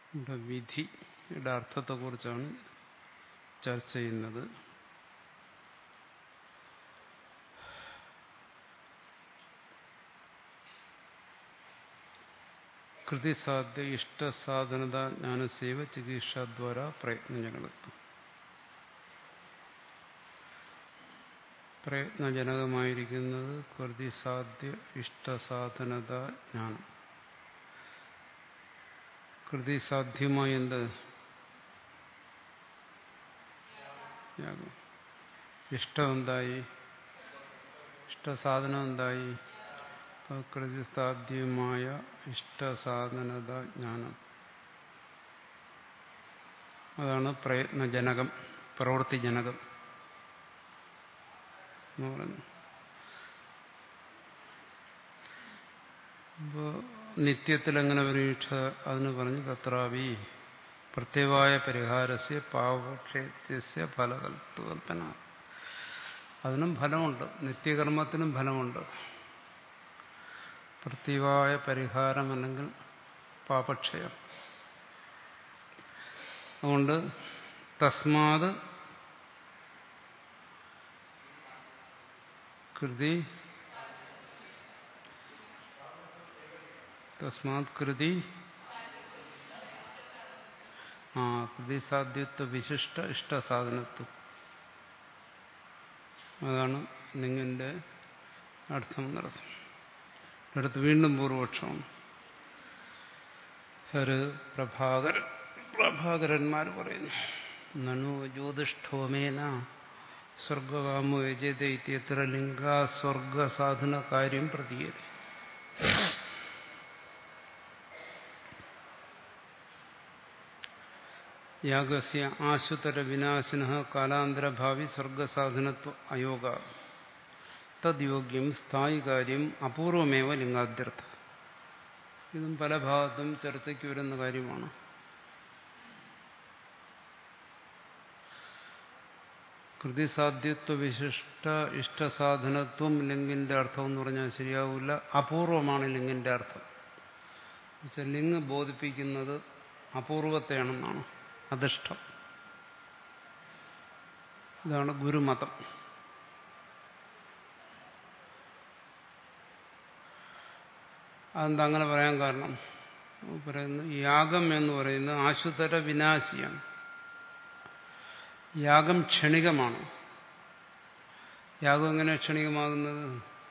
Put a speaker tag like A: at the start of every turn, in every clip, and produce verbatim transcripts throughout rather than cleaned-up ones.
A: ഇവിടെ വിധിയുടെ അർത്ഥത്തെക്കുറിച്ചാണ് ചർച്ച ചെയ്യുന്നത്. കൃതിസാധ്യ ഇഷ്ടസാധനത ജ്ഞാനസേവ ചികിത്സാദ്വാര പ്രയത്നജനകത്വം. പ്രയത്നജനകമായിരിക്കുന്നത് കൃതിസാധ്യ ഇഷ്ടസാധനത ജ്ഞാനം. കൃതിസാധ്യമായ എന്ത്? യാഗം. ഇഷ്ടം എന്തായി? ഇഷ്ടസാധനം എന്തായി? കൃതിസാധ്യമായ ഇഷ്ടസാധനത ജ്ഞാനം. അതാണ് പ്രയത്നജനകം, പ്രവൃത്തിജനകം എന്ന് പറഞ്ഞു. അപ്പോ നിത്യത്തിൽ എങ്ങനെ പരീക്ഷ അതിന് പറഞ്ഞു തത്രാവി പ്രത്യവായ പരിഹാരസ്യ പാപക്ഷേത്യസ്യ ഫലകൽപ്പന. അതിനും ഫലമുണ്ട്, നിത്യകർമ്മത്തിനും ഫലമുണ്ട്. പ്രത്യവായ പരിഹാരം അല്ലെങ്കിൽ പാപക്ഷയം. അതുകൊണ്ട് തസ്മാത് കൃതി തസ്മാത് കൃതി ആ കൃതിസാധ്യത്വ വിശിഷ്ട ഇഷ്ടസാധനത്വം. അതാണ് നിങ്ങളുടെ അർത്ഥം നടത്തും. അടുത്ത് വീണ്ടും പൂർവപക്ഷമാണ്. ഒരു പ്രഭാകരൻ പ്രഭാകരന്മാർ പറയുന്നു, നനു ജ്യോതിഷ്ഠോമേന സ്വർഗകാമോ യജേത ഇത്യത്ര ലിംഗാ സ്വർഗസാധന കാര്യം പ്രതീയതേ. യാഗസ്യ ആശുതര വിനാശിനഃ കാലാന്തരഭാവി സ്വർഗസാധനത്വ അയോഗ തദ്യോഗ്യം സ്ഥായി കാര്യം അപൂർവമേവ ലിംഗാദ്യർത്ഥ. ഇതും പല ഭാഗത്തും ചർച്ചയ്ക്ക് വരുന്ന കാര്യമാണ്. കൃതിസാധ്യത്വ വിശിഷ്ട ഇഷ്ടസാധനത്വം ലിംഗിന്റെ അർത്ഥം എന്ന് പറഞ്ഞാൽ ശരിയാവില്ല. അപൂർവമാണ് ലിംഗിന്റെ അർത്ഥം. എന്നുവെച്ചാൽ ലിംഗ് ബോധിപ്പിക്കുന്നത് അപൂർവത്തെയാണെന്നാണ് അധിഷ്ഠം. ഇതാണ് ഗുരുമതം. അതെന്താ അങ്ങനെ പറയാൻ കാരണം? പറയുന്നു, യാഗം എന്ന് പറയുന്നത് ആശുതര വിനാശിയാണ്. യാഗം ക്ഷണികമാണ്. യാഗം എങ്ങനെ ക്ഷണികമാകുന്നത്?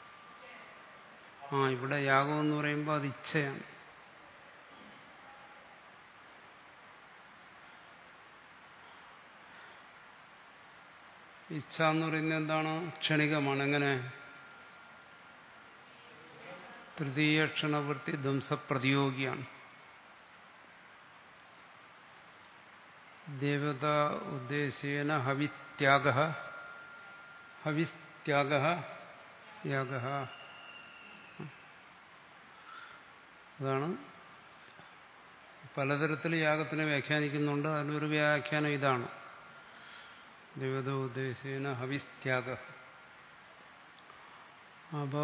A: ആ ഇവിടെ യാഗം എന്ന് പറയുമ്പോൾ അത് ഇച്ഛയാണ്. ഇച്ഛ എന്ന് പറയുന്നത് എന്താണ്? ക്ഷണികമാണ്. എങ്ങനെ? തൃതീയ ക്ഷണവൃത്തി ധ്വംസപ്രതിയോഗിയാണ്. ദേവത ഉദ്ദേശ്യേന ഹവിത്യാഗ ഹവിത്യാഗ യാഗ. അതാണ് പലതരത്തിൽ യാഗത്തിനെ വ്യാഖ്യാനിക്കുന്നുണ്ട്. അതിലൊരു വ്യാഖ്യാനം ഇതാണ്, ദേവത ഉദ്ദേശ്യേന ഹവിത്യാഗ. അപ്പോ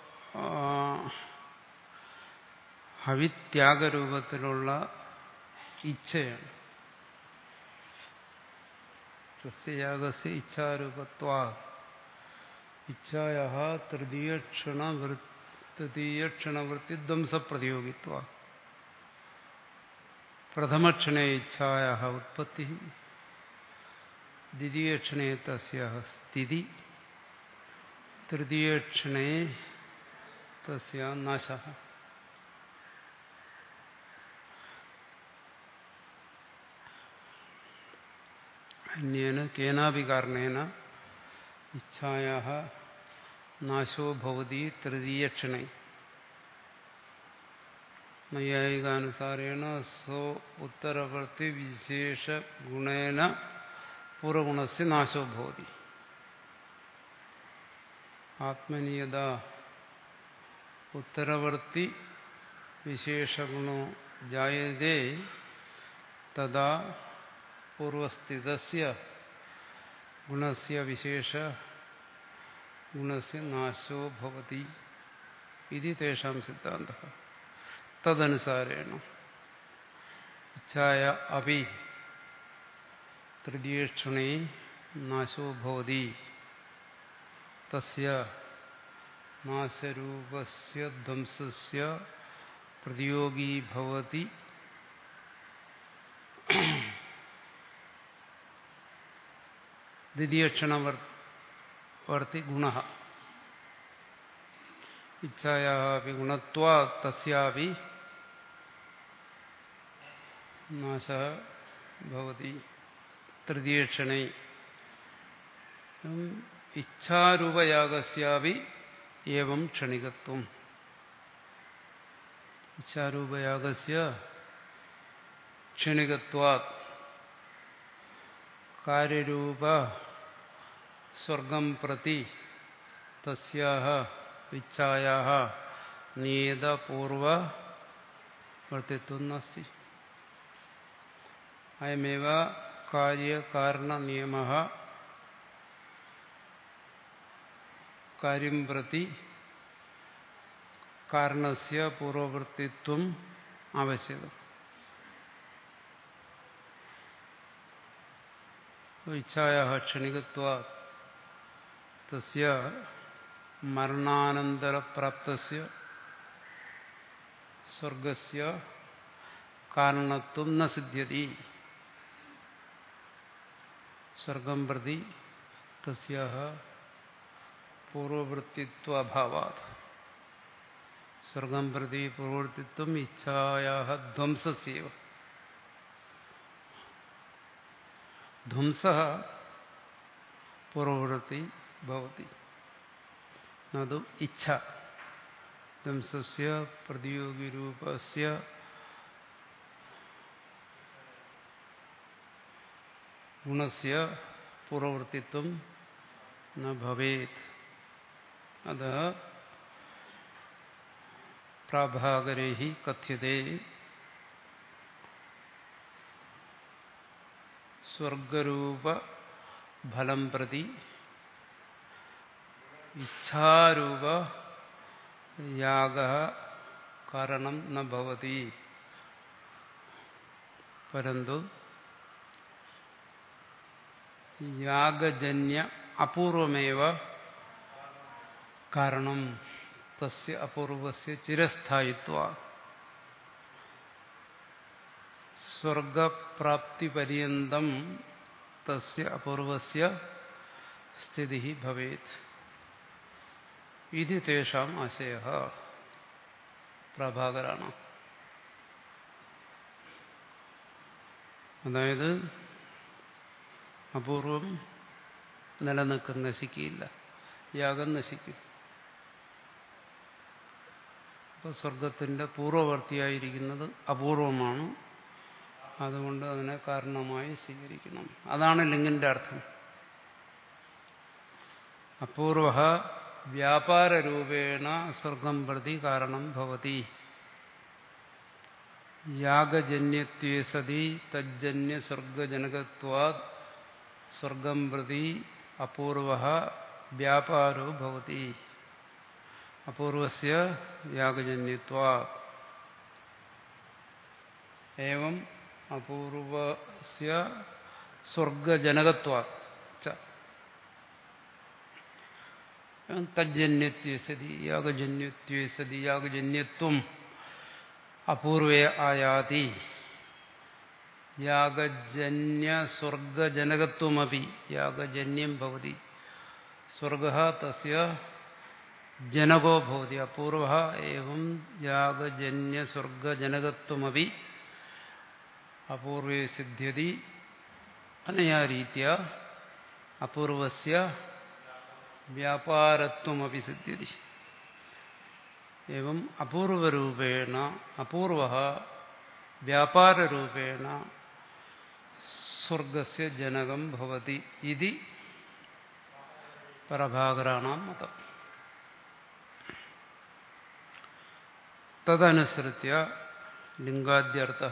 A: ഹവിത്യാഗരൂപത്തിലുള്ള ഇച്ഛയാണ്. സസ്യയാഗസ്യ ഇച്ഛാരൂപത്വാ ഇച്ഛായാ തൃതീയക്ഷണ തൃതീയക്ഷണവൃത്തി ധ്വംസപ്രതിയോഗിത്വ. പ്രഥമക്ഷണേ ഇച്ഛായാ ഉത്പത്തി, ദ്വിതീയക്ഷണേ തസ്യാ സ്ഥിതി, തൃതീയക്ഷണേ തസ്യാ നാശഃ. അന്യേന കേനാപി കാരണേന ഇച്ഛായാ നാശോ ഭവതി തൃതീയക്ഷണേ. നൈയായികാനുസാരേണ സോ ഉത്തരവർത്തി വിശേഷ ഗുണേന പൂർവഗുണസ്യ നാശോ ഭവതി. ആത്മനീയത ഉത്തരവർത്തി വിശേഷഗുണോ ജായതേ തദാ പൂർവസ്ഥിതസ്യ ഗുണസ്യ വിശേഷ ഗുണസ്യ നാശോ ഭവതി ഇതി തേഷാം സിദ്ധാന്തഃ. തദനുസാരേണ ഇച്ഛായ അപി തൃതീയക്ഷണേ നാശോ ഭവതി തസ്യ നാശരൂപസ്യ ധ്വംസസ്യ പ്രതിയോഗീ ഭവതി ദ്വിതീയക്ഷണവർത്തി ഗുണഃ. ഇച്ഛായാപി ഗുണത്വാത് തസ്യാപി നാശഃ ഭവതി തൃതീയക്ഷണേ. ഇച്ഛാരൂപയാഗസ്യാപി ഏവം ക്ഷണികത്വം. ഇച്ഛാരൂപയാഗസ്യ ക്ഷണികത്വാത് കാര്യരൂപ സ്വർഗം പ്രതി തസ്യാഹ ഇച്ഛായാഹ നിയതപൂർവവർത്തിത്വം നാസ്തി. അയമേവ കാര്യകാരണനിയമഃ കാര്യം പ്രതി കാരണസ്യ പൂർവവർത്തിത്വം ആവശ്യകം. ഇച്ഛായാഹ ക്ഷണികത്വാത് തസ്യ മരണാനന്തരപ്രാപ്തസ്യ സ്വർഗസ്യ കാരണത്വം ന സിദ്ധ്യതി. സ്വർഗം പ്രതി തസ്യാഹ പൂർവവൃത്തിത്വാഭാവാത്. സ്വർഗം പ്രതി പൂർവവൃത്തിത്വം ഇച്ഛായാഹ ധ്വംസസ്യൈവ. ധ്വംസഃ പൂർവവൃത്തി ഭവതി നതു ഇച്ഛ. ധ്വംസസ്യ പ്രതിയോഗിരൂപസ്യ ഗുണസ്യ പൂർവവൃത്തിത്വം ന ഭവേത്. അതഃ പ്രാഭാകരൈഃ കഥ്യതേ സ്വർഗരൂപ ഫലം പ്രതി ഇച്ഛാരൂപ യാഗഃ കാരണം ന ഭവതി. പരന്തു യാഗജന്യ അപൂർവമേവ കാരണം തസ്യ അപൂർവസ്യ ചിരസ്ഥായിത്വാ. സ്വർഗപ്രാപ്തിപര്യന്തം തസ്യ അപൂർവസ്യ സ്ഥിതിഃ ഭവേത് ഇതി തേഷാം ആശയഃ. പ്രഭാകരാണ്. അതായത് അപൂർവം നിലനിൽക്കുന്ന നശിക്കില്ല, യാഗം നശിക്കും. അപ്പോൾ സ്വർഗത്തിന്റെ പൂർവവർത്തിയായിരിക്കുന്നത് അപൂർവമാണ്. അതുകൊണ്ട് അതിനെ കാരണമായി സ്വീകരിക്കണം. അതാണ് ലിംഗിന്റെ അർത്ഥം. അപൂർവ വ്യാപാരരൂപേണ സ്വർഗം പ്രതി കാരണം ഭവതി. യാഗജന്യത്വേ സതി തജ്ജന്യ സ്വർഗജനകത്വാത് സ്വർഗം പ്രതി അപൂർവ വ്യാപാരോ ഭവതി. അപൂർവസ്യ യാഗജന്യത്വാത് ഏവം അപൂർവസ്യ സ്വർഗജനകത്വാത് ച തജ്ജന്യത്വേ സതി യാഗജന്യത്വേ സതി യാഗജന്യത്വം അപൂർവേ ആയാതി. യാഗജന്യ സ്വർഗജനകത്വമപി യാഗജന്യം ഭവതി. സ്വർഗഃ തസ്യ ജനകോ ഭവതി. അപൂർവഃ ഏവം യാഗജന്യ സ്വർഗജനകത്വമപി അപൂർവേ സിദ്ധ്യതി. അനയാ രീതിയാ അപൂർവസ്യ വ്യാപാരത്വമപി സിദ്ധ്യതി. ഏവം അപൂർവരൂപേണ അപൂർവഃ വ്യാപാരരൂപേണ സ്വർഗസ്യ ജനകം ഭവതി ഇതി പ്രഭാകരാണാം മതം. തദനുസൃത്യ ലിംഗാദ്യർത്ഥഃ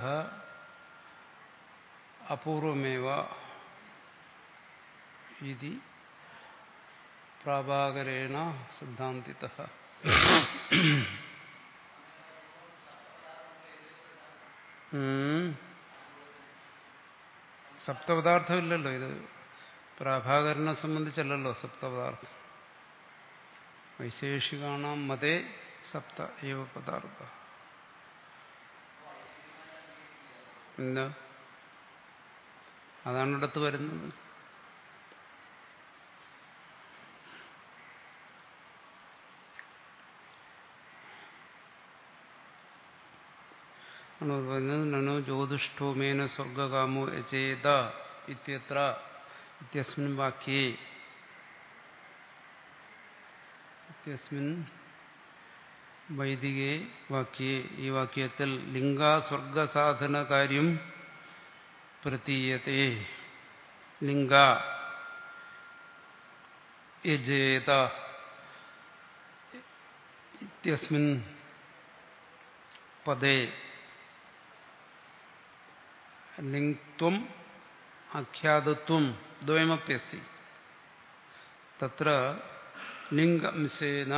A: അപൂർവമേവ ഇതി പ്രഭാകരേണ സിദ്ധാന്തിതഃ. സപ്തപദാർത്ഥമില്ലല്ലോ ഇത്. പ്രാഭാകരനെ സംബന്ധിച്ചല്ലല്ലോ സപ്തപദാർത്ഥം. വൈശേഷികാണാം മതേ സപ്ത ഏവ പദാർത്ഥ. എന്താ അതാണ് അടുത്ത് വരുന്നത്. പറയുന്നത് നനോ ജ്യോതിഷ്ഠോമേന സ്വർഗകാമോ യചേത ഇത്യത്ര ഇത്യസ്മിൻ വാക്യേ ഇത്യസ്മിൻ വൈദികേ വാക്യേ ഈ വാക്യത്തിൽ ലിംഗാ സ്വർഗസാധന കാര്യം പ്രതീയത്തെ. ലിംഗ യജേത ഇത്യസ്മിൻ പദേ ലിംഗ്ത്വം ആഖ്യാതത്വം ദ്വയമപ്യസ്തി. തത്ര ലിംഗംശേന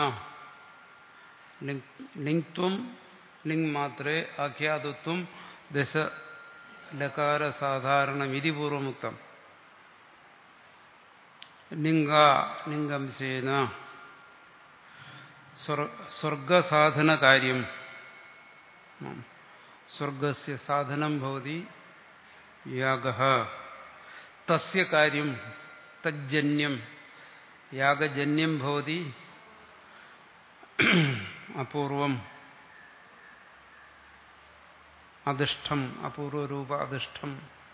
A: ലിംഗ്ത്വം ലിംഗ് മാത്രേ ആഖ്യാതത്വം ദശ ലകാര സാധാരണമിതി പൂർവമുക്തം. ലിംഗ ലിംഗംശേന സ്വർഗസാധന കാര്യം. സ്വർഗസ്യ സാധനം ഭവതി യാഗഃ. തസ്യ കാര്യം തജ്ജന്യം യാഗജന്യം ഭവതി അപൂർവം അധിഷ്ഠം അപൂർവരൂപ അധിഷ്ഠം.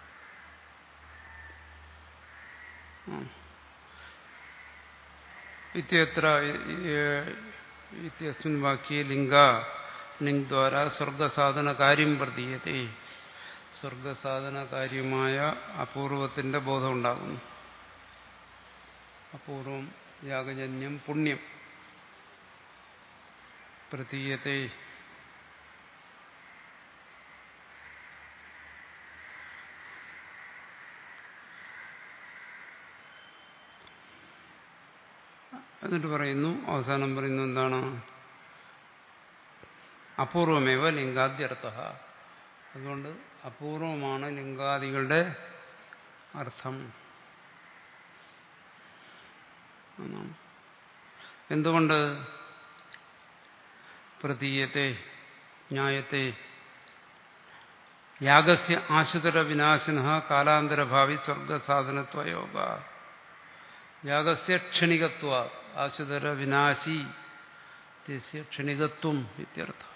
A: ഇത്യത്ര ഇത്യസ്മിൻ വാക്യേ ലിംഗ ലിംഗ് ദ്വാരാ സ്വർഗസാധന കാര്യം പ്രതീയത്തെ. സ്വർഗസാധന കാര്യമായ അപൂർവത്തിന്റെ ബോധം ഉണ്ടാകുന്നു. അപൂർവം യാഗജന്യം പുണ്യം പ്രതീയത്തെ. എന്നിട്ട് പറയുന്നു, അവസാനം പറയുന്നു എന്താണ്? അപൂർവമേവ ലിംഗാദ്യർത്ഥ. അതുകൊണ്ട് അപൂർവമാണ് ലിംഗാദികളുടെ അർത്ഥം എന്നാണ്. എന്തുകൊണ്ട്? പ്രതീയത്തെ ന്യായത്തെ യാഗസ്യ ആശുതര വിനാശിനഃ കാലാന്തരഭാവി സ്വർഗസാധനത്വയോഗ. യാഗസ്യ ക്ഷണികത്വ ആശുതര വിനാശി തസ്യ ക്ഷണികത്വം ഇത്യർത്ഥം.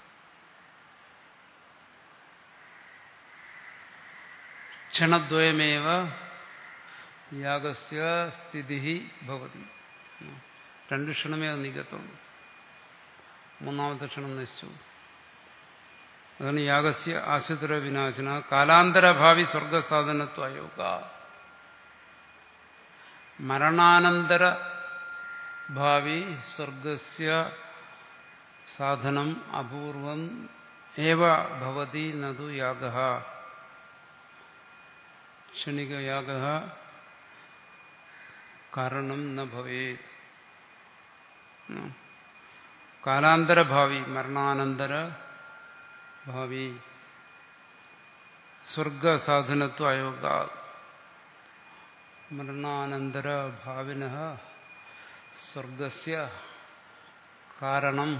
A: ക്ഷണദ്വയമേവ യാഗസ്യ സ്ഥിതി ഭവതി. രണ്ട് ക്ഷണമേ അത് നീക്കത്തുള്ളൂ. മൂന്നാമത്തെ ക്ഷണം നശിച്ചു. അതാണ് യാഗസ്യ ആശുതര വിനാശന കാലാന്തരഭാവി സ്വർഗസാധനത്വയോഗ. മരണാനന്തര ഭാവി സ്വർഗസ്യ സാധനം അപൂർവം ഏവ ഭവതി നതു യാഗഃ. ക്ഷണികയാഗഃ കാരണം ന ഭവേത്. കാലാന്തരഭാവി മരണാനന്തര ഭാവി സ്വർഗസാധനത്വ അയോഗ. മരണാനന്തര ഭാവിനഃ സ്വർഗസ്യ കാരണം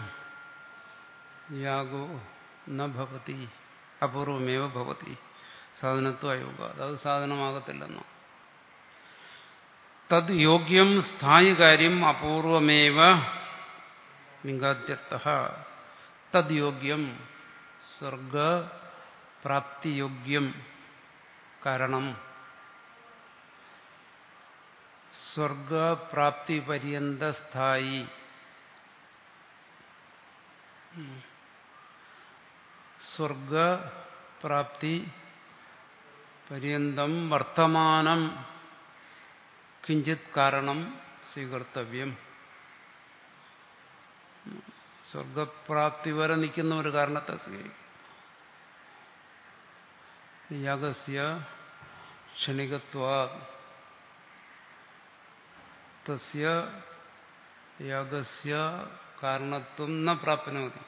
A: യാഗോ ന ഭവതി അപൂർവമേവ ഭവതി സാധനത്വ അയോഗ. അത് സാധനമാകത്തില്ലെന്നോ. തദ് യോഗ്യം സ്ഥായി കാര്യം അപൂർവമേവ ലിംഗാദ്യർത്ഥഃ. തദ് യോഗ്യം സ്വർഗപ്രാപ്തിയോഗ്യം കാരണം സ്വർഗപ്രാപ്തി പര്യന്ത സ്ഥായി സ്വർഗപ്രാപ്തി പര്യന്തം വർത്തമാനം കിഞ്ചിത് കാരണം സ്വീകർത്തവ്യം. സ്വർഗപ്രാപ്തി വരെ നിൽക്കുന്ന ഒരു കാരണത്തെ സ്വീകരിക്കും. യാഗസ്യ ക്ഷണികത്വാ തസ്യ യാഗസ്യ കാരണത്വം ന പ്രാപ്നോതി.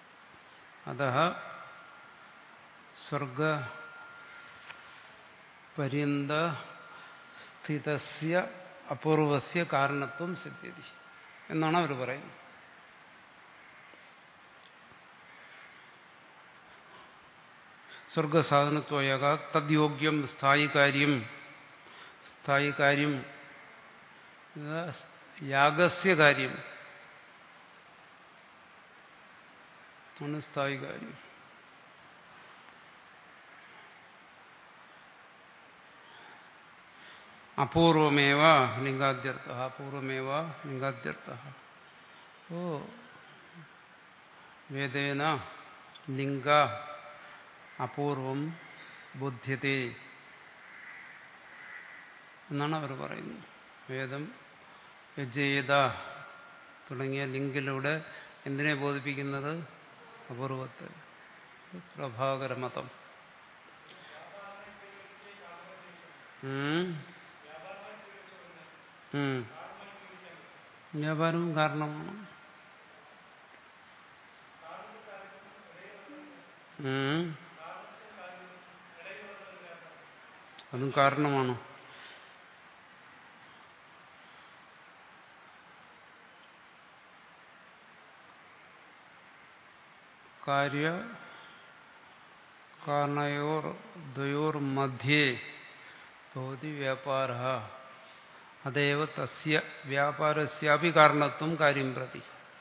A: അതഃ സ്വർഗ പര്യന്ത സ്ഥിതസ്യ അപൂർവസ്യ കാരണത്വം സിദ്ധ്യതി എന്നാണ് അവർ പറയുന്നത്. സ്വർഗസാധനത്വയക തദ്യോഗ്യം സ്ഥായി കാര്യം സ്ഥായി കാര്യം യാഗസ്യ കാര്യം ആണ് സ്ഥായി കാര്യം. അപൂർവമേവ ലിംഗാദ്യർത്ഥ അപൂർവമേവ ലിംഗാദ്യർത്ഥ. ഓ വേദേന ലിംഗ അപൂർവം ബുദ്ധ്യത്തെ എന്നാണ് അവർ പറയുന്നത്. വേദം യജേത തുടങ്ങിയ ലിംഗിലൂടെ എന്തിനെ ബോധിപ്പിക്കുന്നത്? അപൂർവത്തെ. പ്രഭാകരമതം. വ്യാപാരവും കാരണമാണ്. അതും കാരണമാണ്. കാര്യ കാരണയോർ ദ്വയോർ മധ്യേ ഭവതി വ്യാപാരഃ അതേവ തസ്യ വ്യാപാരസ്യാപി കാരണത്വം കാര്യം പ്രതി.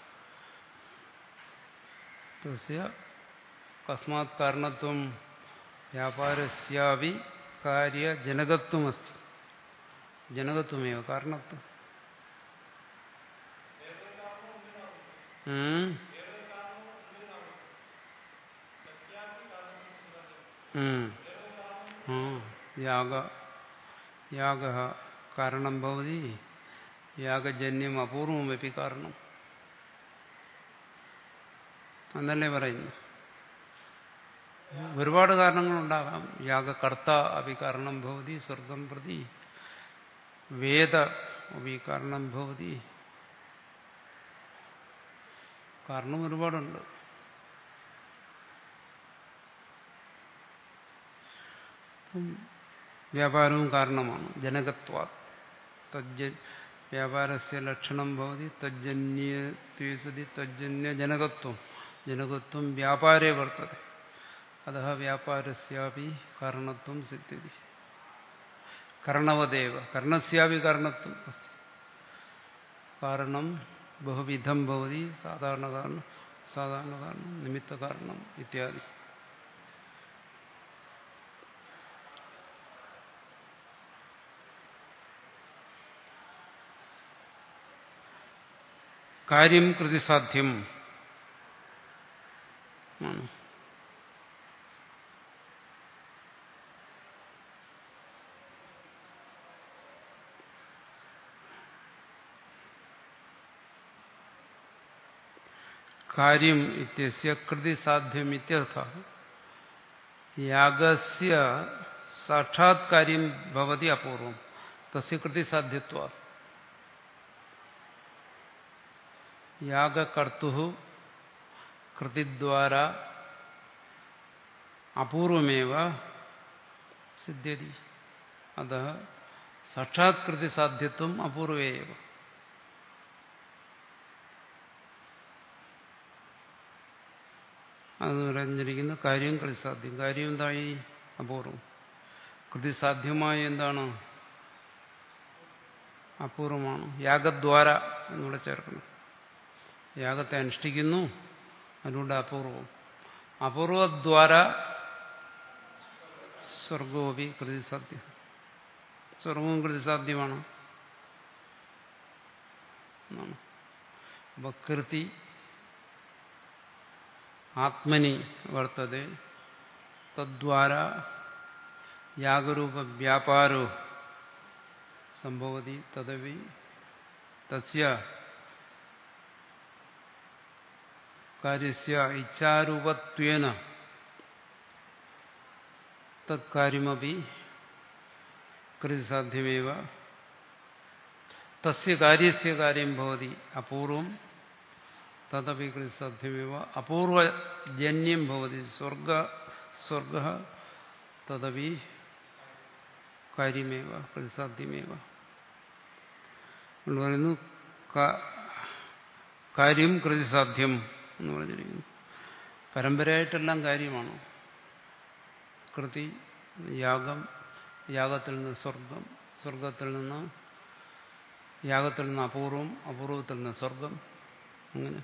A: തസ്യ കസ്മാത് കാരണത്വം വ്യാപാരസ്യാപി കാര്യജനകത്വമസ്തി. ജനകത്വമേവ കാരണത്വം. യാഗ യാഗ കാരണം ഭവതി യാഗജന്യം അപൂർവമപി കാരണം എന്നല്ലേ പറയുന്നു. ഒരുപാട് കാരണങ്ങളുണ്ടാകാം. യാഗകർത്ത അപി കാരണം ഭവതി സ്വർഗം പ്രതി. വേദ അപി കാരണം ഭവതി. കാരണം ഒരുപാടുണ്ട്. വ്യാപാരവും കാരണമാണ്. ജനകത്വ തജ്ജ വ്യാപാരസ്യ ലക്ഷണം ഭവതി തജ്ജന്യസതി തജ്ജന്യ ജനകത്വം. ജനകത്വം വ്യാപാരേ വർത്തതെ. അതഃ വ്യാപാരസ്യാപി കാരണത്വം സിദ്ധ്യതി. കർണവദേവ കർണസ്യാപി കാരണത്വം അസ്തി. കാരണം ബഹുവിധം ഭവതി. സാധാരണ കാരണം സാധാരണ കാരണം നിമിത്ത കാരണം ഇത്യാദി. കാര്യം കൃതിസാധ്യം ആണ്. കാര്യം ഇത്യസ്യ കൃതിസാധ്യം ഇത്യർത്ഥഃ. യാഗസ്യ സാക്ഷാത് കാര്യം ഭവതി അപൂർവം തസ്യ കൃതിസാധ്യത്വാത്. യാഗകർത്തുഃ കൃതിദ്വാര അപൂർവമേവ സിദ്ധ്യതി. അതഃ സാക്ഷാത് കൃതിസാധ്യത്വം അപൂർവേവ. അത് പറഞ്ഞിരിക്കുന്ന കാര്യം കൃതിസാധ്യം. കാര്യം എന്തായി? അപൂർവം. കൃതിസാധ്യമായ എന്താണ്? അപൂർവമാണ്. യാഗദ്വാര എന്നിവിടെ ചേർക്കണം. യാഗത്തെ അനുഷ്ഠിക്കുന്നു, അതിലൂടെ അപൂർവം. അപൂർവദ്വാര സ്വർഗോപി കൃതിസാധ്യം. സ്വർഗവും കൃതിസാധ്യമാണ്. അപ്പൊ കൃതി ആത്മനി വർത്തതെ. തദ്വാര യാഗരൂപ വ്യാപാരോ സംഭവതി. തദവി തസ്യ കാര്യസ്യ ഇച്ഛാരൂപത്വേന തത്കാര്യമപി കൃതിസാധ്യമേവ. തസ്യ കാര്യസ്യ കാര്യം ഭവതി അപൂർവം തദപി കൃതിസാധ്യമേവ. അപൂർവജന്യം ഭവതി സ്വർഗ സ്വർഗ തദപി കാര്യമേവ പ്രതിസാധ്യമേവ എന്ന് പറയുന്നു. കാര്യം പ്രതിസാധ്യം എന്ന് പറഞ്ഞിരിക്കുന്നു. പരമ്പരയായിട്ടെല്ലാം കാര്യമാണ്. കൃതി, യാഗം, യാഗത്തിൽ നിന്ന് സ്വർഗം, സ്വർഗത്തിൽ നിന്ന് യാഗത്തിൽ നിന്ന് അപൂർവം, അപൂർവത്തിൽ നിന്ന് സ്വർഗം, അങ്ങനെ.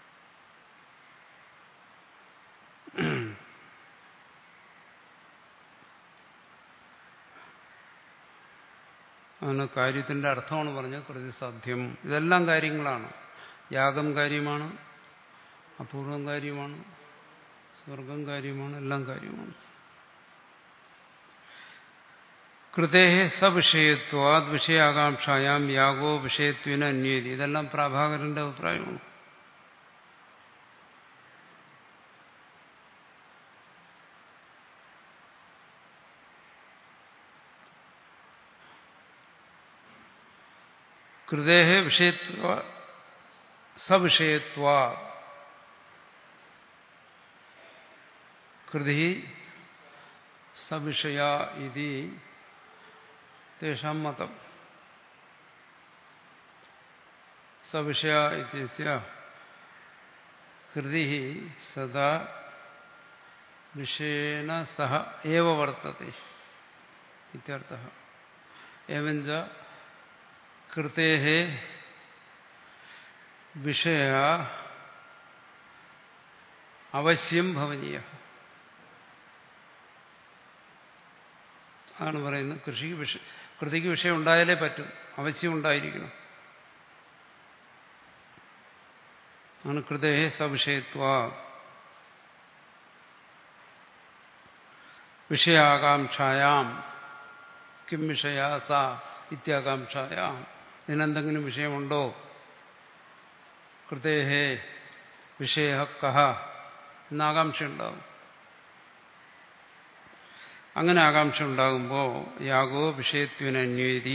A: അങ്ങനെ കാര്യത്തിന്റെ അർത്ഥമാണ് പറഞ്ഞത് പ്രതിസാധ്യം. ഇതെല്ലാം കാര്യങ്ങളാണ്. യാഗം കാര്യമാണ്, അപൂർവം കാര്യമാണ്, സ്വർഗം കാര്യമാണ്, എല്ലാം കാര്യമാണ്. കൃതേഹ സവിഷയത്വാദ് വിഷയാകാംക്ഷായാം യാഗോ വിഷയത്വേന അന്വേതി. ഇതെല്ലാം പ്രഭാകരന്റെ അഭിപ്രായമാണ്. കൃതേഹ വിഷയത്വ സവിഷയത്വാ കൃതി സവിഷയ ഇതി തേഷാം മതം. സവിഷയ ഇത്യസ്യ കൃതി സദാ വിഷയേന സഹ ഏവ വർത്തത്തെ ഇത്യർത്ഥഃ. ഏവഞ്ച കൃതേഹ വിഷയ അവശ്യം ഭവനീയ ആണ് പറയുന്നത്. കൃഷിക്ക് വിഷ കൃതിക്ക് വിഷയം ഉണ്ടായാലേ പറ്റും, അവശ്യം ഉണ്ടായിരിക്കണം. ആണ് കൃതേഹ സവിഷയത്വ വിഷയാകാംക്ഷായാം കിം വിഷയ സ ഇത്യാകാംക്ഷായാം. ഇതിനെന്തെങ്കിലും വിഷയമുണ്ടോ? കൃതേഹ വിഷയ കഹ എന്ന ആകാംക്ഷ ഉണ്ടാവും. അങ്ങനെ ആകാംക്ഷ ഉണ്ടാകുമ്പോൾ യാഗോ വിഷയത്വേന അന്വേതി.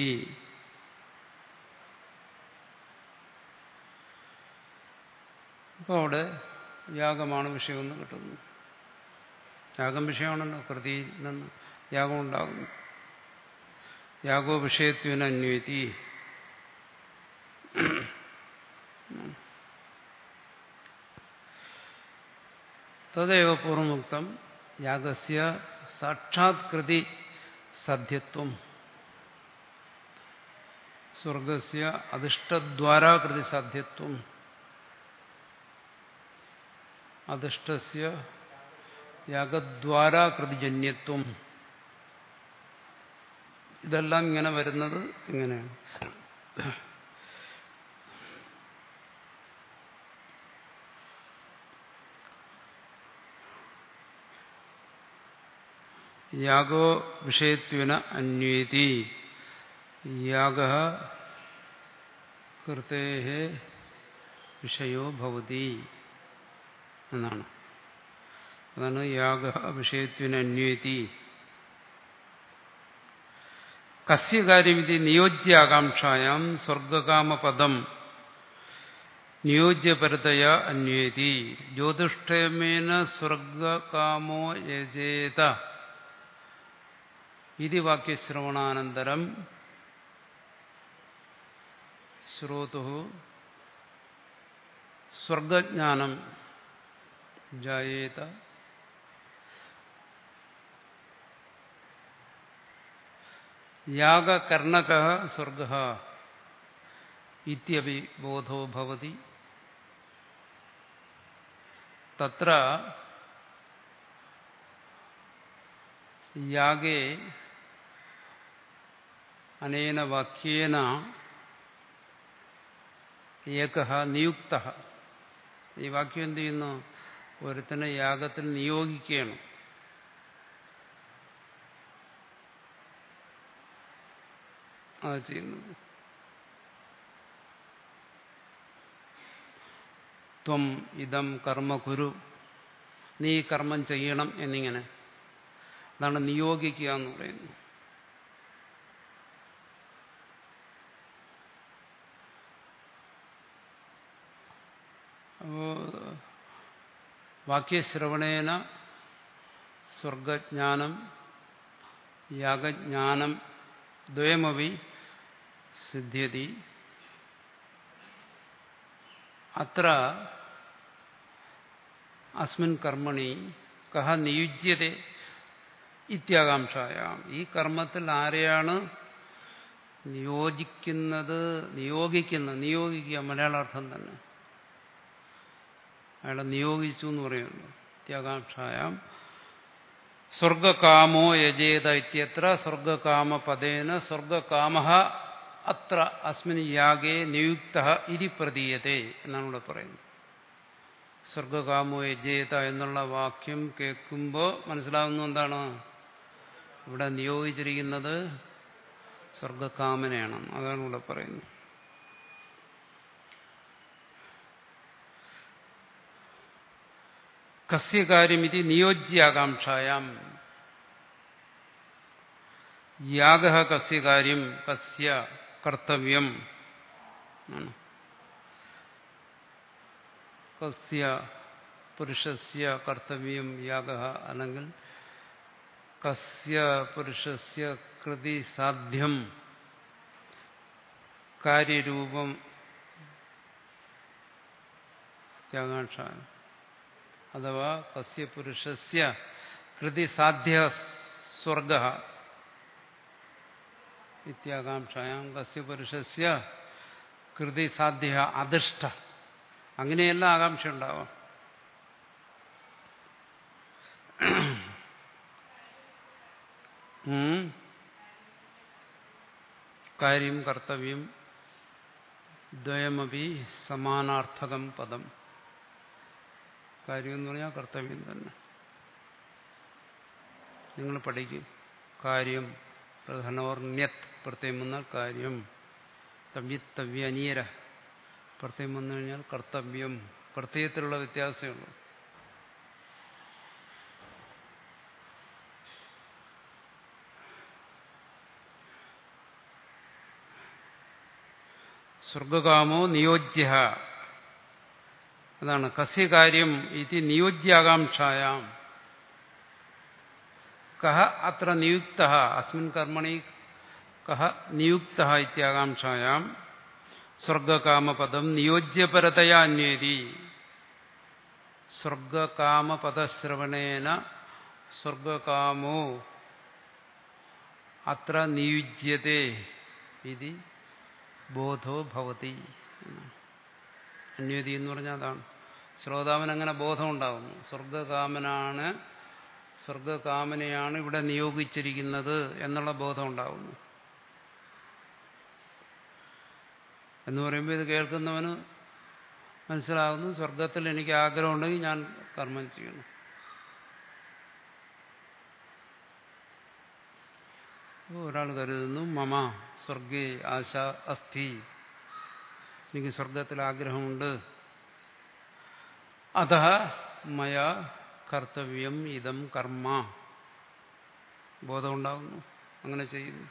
A: അപ്പോൾ അവിടെ യാഗമാണ് വിഷയമെന്ന് കിട്ടുന്നു. യാഗം വിഷയമാണല്ലോ, കൃതിയിൽ നിന്ന് യാഗം ഉണ്ടാകുന്നു. യാഗോ വിഷയത്വേന അന്വേതി. തദൈവ പൂർവമുക്തം യാഗസ്യ സാക്ഷാത് കൃതി സാധ്യത്വം സ്വർഗസ്യ അധിഷ്ഠദ്വാരാ കൃതി സാധ്യത്വം അധിഷ്ഠസ്യ യാഗദ്വാരാ കൃതിജന്യത്വം. ഇതെല്ലാം ഇങ്ങനെ വരുന്നത് ഇങ്ങനെയാണ്. യാഗോ വിഷയത്വേന അന്വേതി. യാഗ കൃതേഹ വിഷയോ ഭവതി എന്നാണ്. അതാണ് യാഗ വിഷയത്വേന അന്വേതി. കസ്യ കാര്യമിതി നിയോജ്യാകാംക്ഷായാം സ്വർഗകാമപദം നിയോജ്യപരതയ അന്വേതി. ജ്യോതിഷ്ഠേമേന സ്വർഗകാമോ യജേത ഇതി വാക്യശ്രവണാനന്തരം ശ്രോതുഃ സ്വർഗജ്ഞാനം ജായേത. യാഗകർണകഃ സ്വർഗഃ ഇത്യപി ബോധോ ഭവതി. തത്ര യാഗേ അനേന വാക്യേന ഏകഃ നിയുക്തഃ. ഈ വാക്യം എന്ത് ചെയ്യുന്നു? ഒരുത്തനെ യാഗത്തിൽ നിയോഗിക്കുകയാണ്. അത് ചെയ്യുന്നത്. ത്വം ഇദം കർമ്മ കുരു, നീ കർമ്മം ചെയ്യണം എന്നിങ്ങനെ. അതാണ് നിയോഗിക്കുക എന്ന് പറയുന്നത്. അപ്പോ വാക്യശ്രവണേന സ്വർഗജ്ഞാനം യാഗജ്ഞാനം ദ്വയമവി സിദ്ധ്യതി അത്ര അസ്മിൻ കർമ്മണി കഹ നിയുജ്യതേ ഇത്യാകാംക്ഷായാം. ഈ കർമ്മത്തിൽ ആരെയാണ് നിയോജിക്കുന്നത്, നിയോഗിക്കുന്നത്, നിയോഗിക്കുക മലയാളാർത്ഥം തന്നെ, അയാളെ നിയോഗിച്ചു എന്ന് പറയുന്നു. ഇത്യാകാംക്ഷായാം സ്വർഗകാമോ യജേത ഇത്യത്ര സ്വർഗകാമപദേന സ്വർഗകാമഃ അത്ര അസ്മിൻ യാഗേ നിയുക്തഃ ഇതി പ്രതീയതേ എന്നാണ് ഇവിടെ പറയുന്നത്. സ്വർഗകാമോ യജേത എന്നുള്ള വാക്യം കേൾക്കുമ്പോൾ മനസ്സിലാവുന്നു എന്താണ് ഇവിടെ നിയോഗിച്ചിരിക്കുന്നത് സ്വർഗകാമനെയാണ്. അതാണ് ഇവിടെ പറയുന്നത്. കസ്യ കാര്യമിതി നിയോജ്യാകാംക്ഷായാം യാഗഃ കസ്യ കാര്യം കസ്യ കർത്തവ്യം ആണ്. കസ്യ പുരുഷസ്യ കർത്തവ്യം യാഗഃ അല്ലെങ്കിൽ കസ്യ പുരുഷസ്യ കൃതി സാധ്യം കാര്യരൂപം ത്യാകാംക്ഷ അഥവാ കസ്യ പുരുഷസ്യ കൃതി സാധ്യ സ്വർഗഃ ഇത്യാകാംക്ഷായാം കസ്യ പുരുഷസ്യ കൃതി സാധ്യ അധിഷ്ഠ. അങ്ങനെയെല്ലാം ആകാംക്ഷ ഉണ്ടാവാം. കാര്യം കർത്തവ്യം ദ്വയമപി സമാനാർത്ഥകം പദം. കാര്യം എന്ന് പറഞ്ഞാൽ കർത്തവ്യം തന്നെ. നിങ്ങൾ പഠിക്കും കാര്യം പ്രധാനോർണ്യത് പ്രത്യേകം വന്നാൽ കാര്യം, തവ്യത്തവ്യ അനിയര പ്രത്യേകം വന്നു കഴിഞ്ഞാൽ കർത്തവ്യം. പ്രത്യയത്തിലുള്ള വ്യത്യാസമുള്ളൂ. സ്വർഗകാമോ നിയോജ്യ അതാണ് കസ്യ കാര്യം ഇതി നിയോജ്യാകാംക്ഷായാം കഹ അത്ര നിയുക്തഃ അസ്മിൻ കർമ്മണി കഹ നിയുക്തഃ ഇത്യാകാംക്ഷായാം സ്വർഗകാമപദം നിയോജ്യപരതയാ അന്വേതി. സ്വർഗകാമപദശ്രവണേന സ്വർഗകാമോ അത്ര നിയുജ്യതേ ഇതി ബോധോ ഭവതി. അന്വേതി എന്ന് പറഞ്ഞാൽ അതാണ്. ശ്രോതാവിന് അങ്ങനെ ബോധം ഉണ്ടാകുന്നു. സ്വർഗകാമനാണ്, സ്വർഗകാമനെയാണ് ഇവിടെ നിയോഗിച്ചിരിക്കുന്നത് എന്നുള്ള ബോധം ഉണ്ടാകുന്നു. എന്ന് പറയുമ്പോൾ ഇത് കേൾക്കുന്നവന് മനസ്സിലാകുന്നു സ്വർഗത്തിൽ എനിക്ക് ആഗ്രഹമുണ്ടെങ്കിൽ ഞാൻ കർമ്മം ചെയ്യണം. ഒരാൾ കരുതുന്നു മമ സ്വർഗേ ആശ അസ്ഥി, എനിക്ക് സ്വർഗത്തിൽ ആഗ്രഹമുണ്ട്, അതഃ മയ കർത്തവ്യം ഇതം കർമ്മ. ബോധമുണ്ടാകുന്നു, അങ്ങനെ ചെയ്യുന്നു.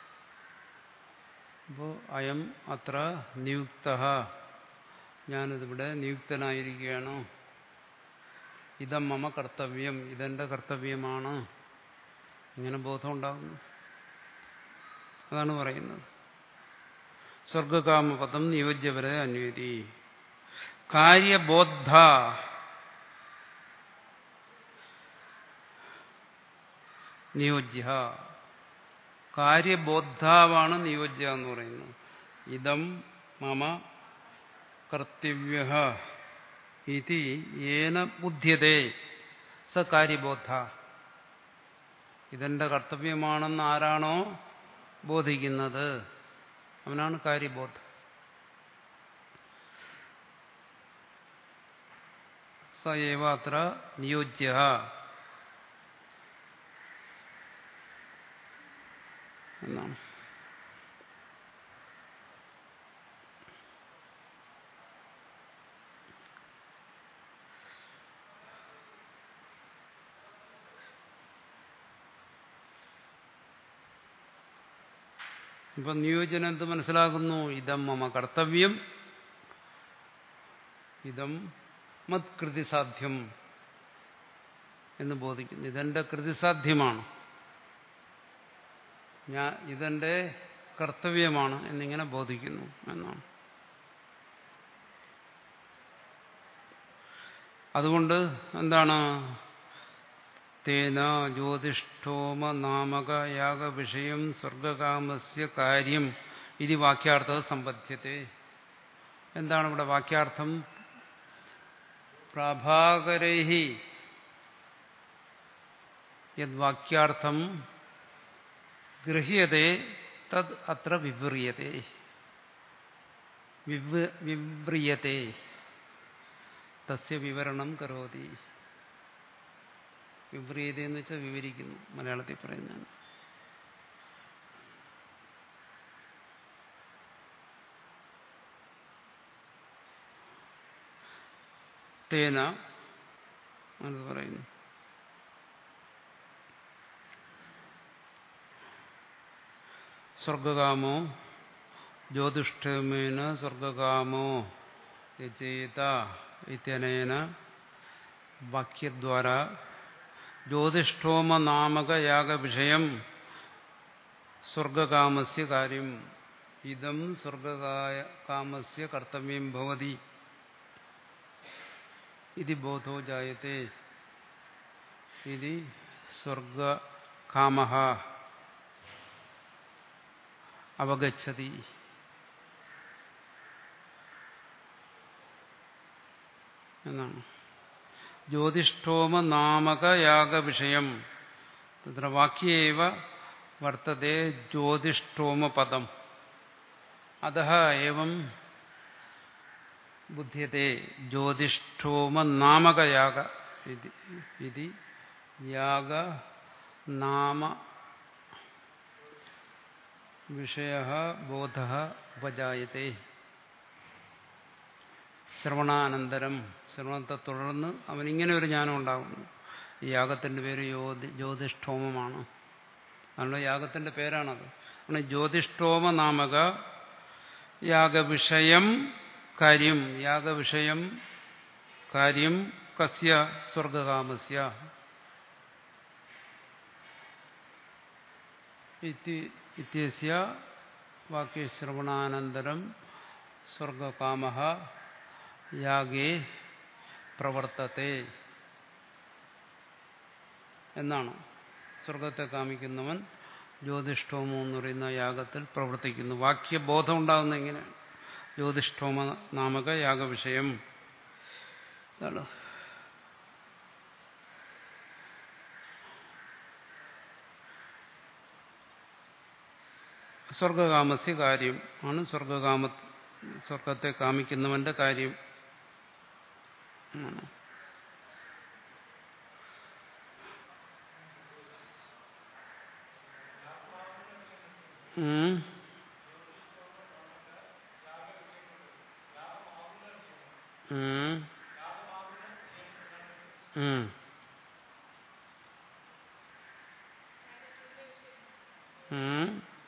A: അപ്പോൾ അയം അത്ര നിയുക്തഃ, ഞാനിതിവിടെ നിയുക്തനായിരിക്കുകയാണ്. ഇതം മമ കർത്തവ്യം, ഇതെന്റെ കർത്തവ്യമാണ്. ഇങ്ങനെ ബോധമുണ്ടാകുന്നു. അതാണ് പറയുന്നത്. സ്വർഗകാമപദം നിയോജ്യവരെ അന്വേതി. കാര്യബോദ്ധ നിയോജ്യ. കാര്യബോദ്ധാവാണ് നിയോജ്യ എന്ന് പറയുന്നത്. ഇതം മമ കർത്തവ്യഃ ഇതി യേന ബുദ്ധ്യതേ സ കാര്യബോദ്ധ. ഇതെന്റെ കർത്തവ്യമാണെന്ന് ആരാണോ ബോധിക്കുന്നത് അവനാണ് കാര്യബോധ. സ ഏവ അത്ര നിയോജ്യ. എന്നാണ്. ഇപ്പൊ നിയോജനം എന്ത് മനസ്സിലാക്കുന്നു? ഇതം മമ കർത്തവ്യം, ഇതം മത് കൃതിസാധ്യം എന്ന് ബോധിക്കുന്നു. ഇതെന്റെ കൃതിസാധ്യമാണ്. ഞാൻ ഇതെന്റെ കർത്തവ്യമാണ് എന്നിങ്ങനെ ബോധിക്കുന്നു എന്നാണ്. അതുകൊണ്ട് എന്താണ് തേന ജ്യോതിഷ്ഠോമ നാമക യാഗ വിഷയം സ്വർഗകാമസ്യ കാര്യം ഇത് വാക്യാർത്ഥ സമ്പദ്ധ്യത്തെ. എന്താണ് ഇവിടെ വാക്യാർത്ഥം? പ്രഭാകരൈഹി യദ്വാക്യാർത്ഥം ഗൃഹ്യതേ തദ് അത്ര വിവ്രിയതേ. വിവ്രിയതേ തസ്യ വിവരണം കരോതി. വിവ്രിയത എന്ന് വെച്ചാൽ വിവരിക്കുന്നു, മലയാളത്തിൽ പറയുന്നതാണ്. തേന അത് പറയുന്നു. സ്വർഗകാമോ ജ്യോതിഷ്ഠേമേന സ്വർഗകാമോ യജേത ഇത്യനേന വാക്യദ്വാര ജ്യോതിഷ്ഠോമ നാമക യാഗവിഷയം സ്വർഗകാമസ്യ കാര്യം ഇദം സ്വർഗകാമസ്യ കർത്തവ്യം ഭവതി ഇതി ബോധോ ജായത്തെ ഇതി സ്വർഗകാമഃ അവഗച്ഛതി. എന്നാണ് ജ്യോതിഷ്ഠോമ നാമക യാഗവിഷയം. തത്ര വാക്യേവ വർത്തതേ ജ്യോതിഷ്ഠോമ പദം. അതഃ ഏവം ബുദ്ധ്യത്തെ ജ്യോതിഷ്ഠോമ നാമക യാഗ ഇതി യാഗ നാമ വിഷയഃ ബോധഃ ഉപജായത്തെ. ശ്രവണാനന്തരം ശ്രവണത്തെ തുടർന്ന് അവനിങ്ങനെ ഒരു ജ്ഞാനം ഉണ്ടാകുന്നു. ഈ യാഗത്തിന്റെ പേര് ജ്യോതി ജ്യോതിഷ്ഠോമമാണ്. അതുകൊണ്ട് യാഗത്തിന്റെ പേരാണത്. ആണ് ജ്യോതിഷ്ഠോമ നാമക യാഗവിഷയം കാര്യം. യാഗവിഷയം കാര്യം കസ്യ സ്വർഗകാമസ്യ ഇത്യസ്യ വാക്യശ്രവണാനന്തരം സ്വർഗകാമഃ യാഗേ പ്രവർത്തത്തെ എന്നാണ്. സ്വർഗത്തെ കാമിക്കുന്നവൻ ജ്യോതിഷ്ഠോമം എന്ന് പറയുന്ന യാഗത്തിൽ പ്രവർത്തിക്കുന്നു. വാക്യബോധം ഉണ്ടാകുന്ന എങ്ങനെ? ജ്യോതിഷ്ഠോമ നാമക യാഗവിഷയം. ഇതാണ് സ്വർഗകാമസ്യ കാര്യം ആണ്. സ്വർഗകാമ സ്വർഗത്തെ കാമിക്കുന്നവന്റെ കാര്യം. ഉം ഉം ഉം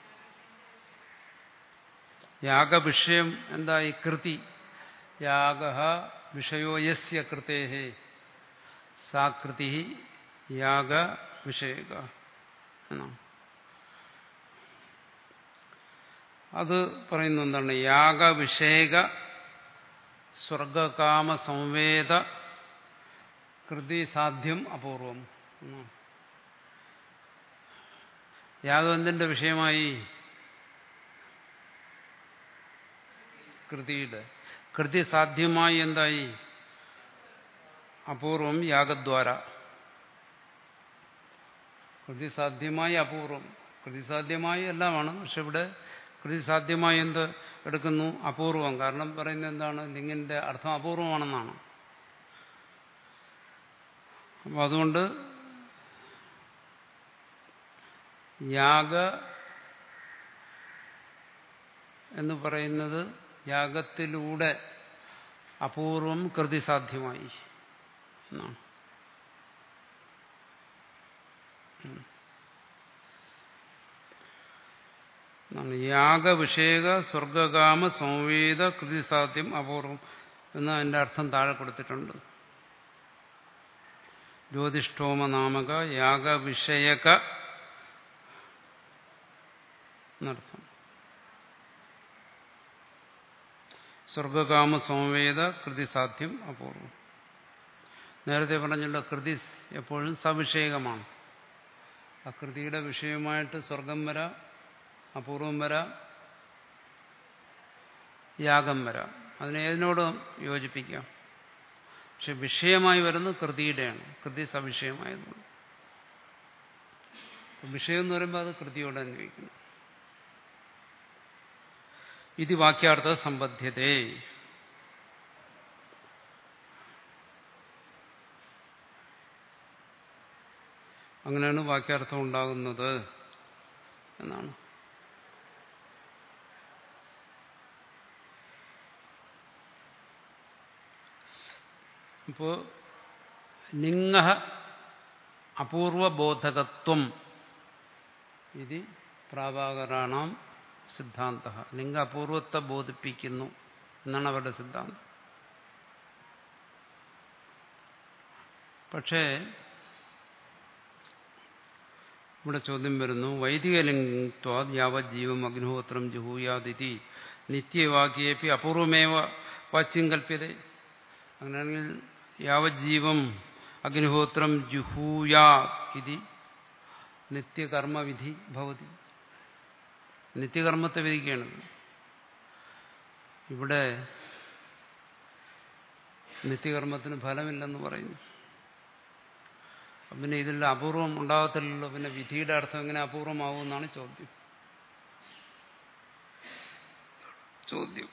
A: യാഗവിഷയം എന്തായി? കൃതി. യാഗ വിഷയോ യസ്യ കൃതേഹേ സാ കൃതി യാഗവിഷയക എന്നാണ്. അത് പറയുന്നത് എന്താണ്? യാഗവിഷയക സ്വർഗകാമ സംവേദ കൃതി സാധ്യം അപൂർവം. യാഗം എന്തിന്റെ വിഷയമായി? കൃതിയുടെ. കൃതി സാധ്യമായി എന്തായി? അപൂർവം യാഗദ്വാര. കൃതി സാധ്യമായി അപൂർവം. കൃതി സാധ്യമായി എല്ലാമാണ്. പക്ഷെ ഇവിടെ കൃതി സാധ്യമായി എന്ത് എടുക്കുന്നു? അപൂർവം. കാരണം പറയുന്നത് എന്താണ്? ലിംഗിന്റെ അർത്ഥം അപൂർവമാണെന്നാണ്. അപ്പൊ അതുകൊണ്ട് യാഗ എന്ന് പറയുന്നത് യാഗത്തിലൂടെ അപൂർവം കൃതി സാധ്യമായി എന്നാണ്. യാഗവിഷയക സ്വർഗകാമ സംവേദ കൃതി സാധ്യം അപൂർവം എന്ന് അതിന്റെ അർത്ഥം താഴെ കൊടുത്തിട്ടുണ്ട്. ജ്യോതിഷ്ഠോമ നാമക യാഗവിഷയക എന്നർത്ഥം. സ്വർഗകാമ സമവേദ കൃതി സാധ്യം അപൂർവം. നേരത്തെ പറഞ്ഞുള്ള കൃതി എപ്പോഴും സവിഷയകമാണ്. ആ കൃതിയുടെ വിഷയമായിട്ട് സ്വർഗം വരാം, അപൂർവം വരാം, യാഗം വരാം. അതിനേതിനോടും യോജിപ്പിക്കാം. പക്ഷെ വിഷയമായി വരുന്നത് കൃതിയുടെയാണ്. കൃതി സവിഷയമായതുകൊണ്ട് വിഷയം എന്ന് പറയുമ്പോൾ അത് കൃതിയോട് അന്വയിക്കുന്നു. ഇത് വാക്യാർത്ഥ സമ്പദ്ധ്യതേ. അങ്ങനെയാണ് വാക്യാർത്ഥം ഉണ്ടാകുന്നത് എന്നാണ്. ഇപ്പോ ലിംഗ അപൂർവബോധകത്വം ഇത് പ്രാഭാകരാണാം സിദ്ധാന്ത. ലിംഗ അപൂർവത്തെ ബോധിപ്പിക്കുന്നു എന്നാണ് അവരുടെ സിദ്ധാന്തം. പക്ഷേ ഇവിടെ ചോദ്യം വരുന്നു, വൈദിക ലിംഗത്വാദ് യാവത് ജീവം അഗ്നിഹോത്രം ജുഹൂയാദിതി നിത്യവാക്യേപി അപൂർവമേവ വാച്യം കൽപ്യതേ. അങ്ങനെയാണെങ്കിൽ യാവത് ജീവം അഗ്നിഹോത്രം ജുഹൂയാ ഇതി നിത്യകർമ്മവിധി ഭവതി. നിത്യകർമ്മത്തെ വിധിക്കുകയാണ്. ഇവിടെ നിത്യകർമ്മത്തിന് ഫലമില്ലെന്ന് പറയുന്നു. പിന്നെ ഇതിൽ അപൂർവം ഉണ്ടാകത്തില്ലല്ലോ. പിന്നെ വിധിയുടെ അർത്ഥം എങ്ങനെ അപൂർവമാവുമെന്നാണ് ചോദ്യം. ചോദ്യം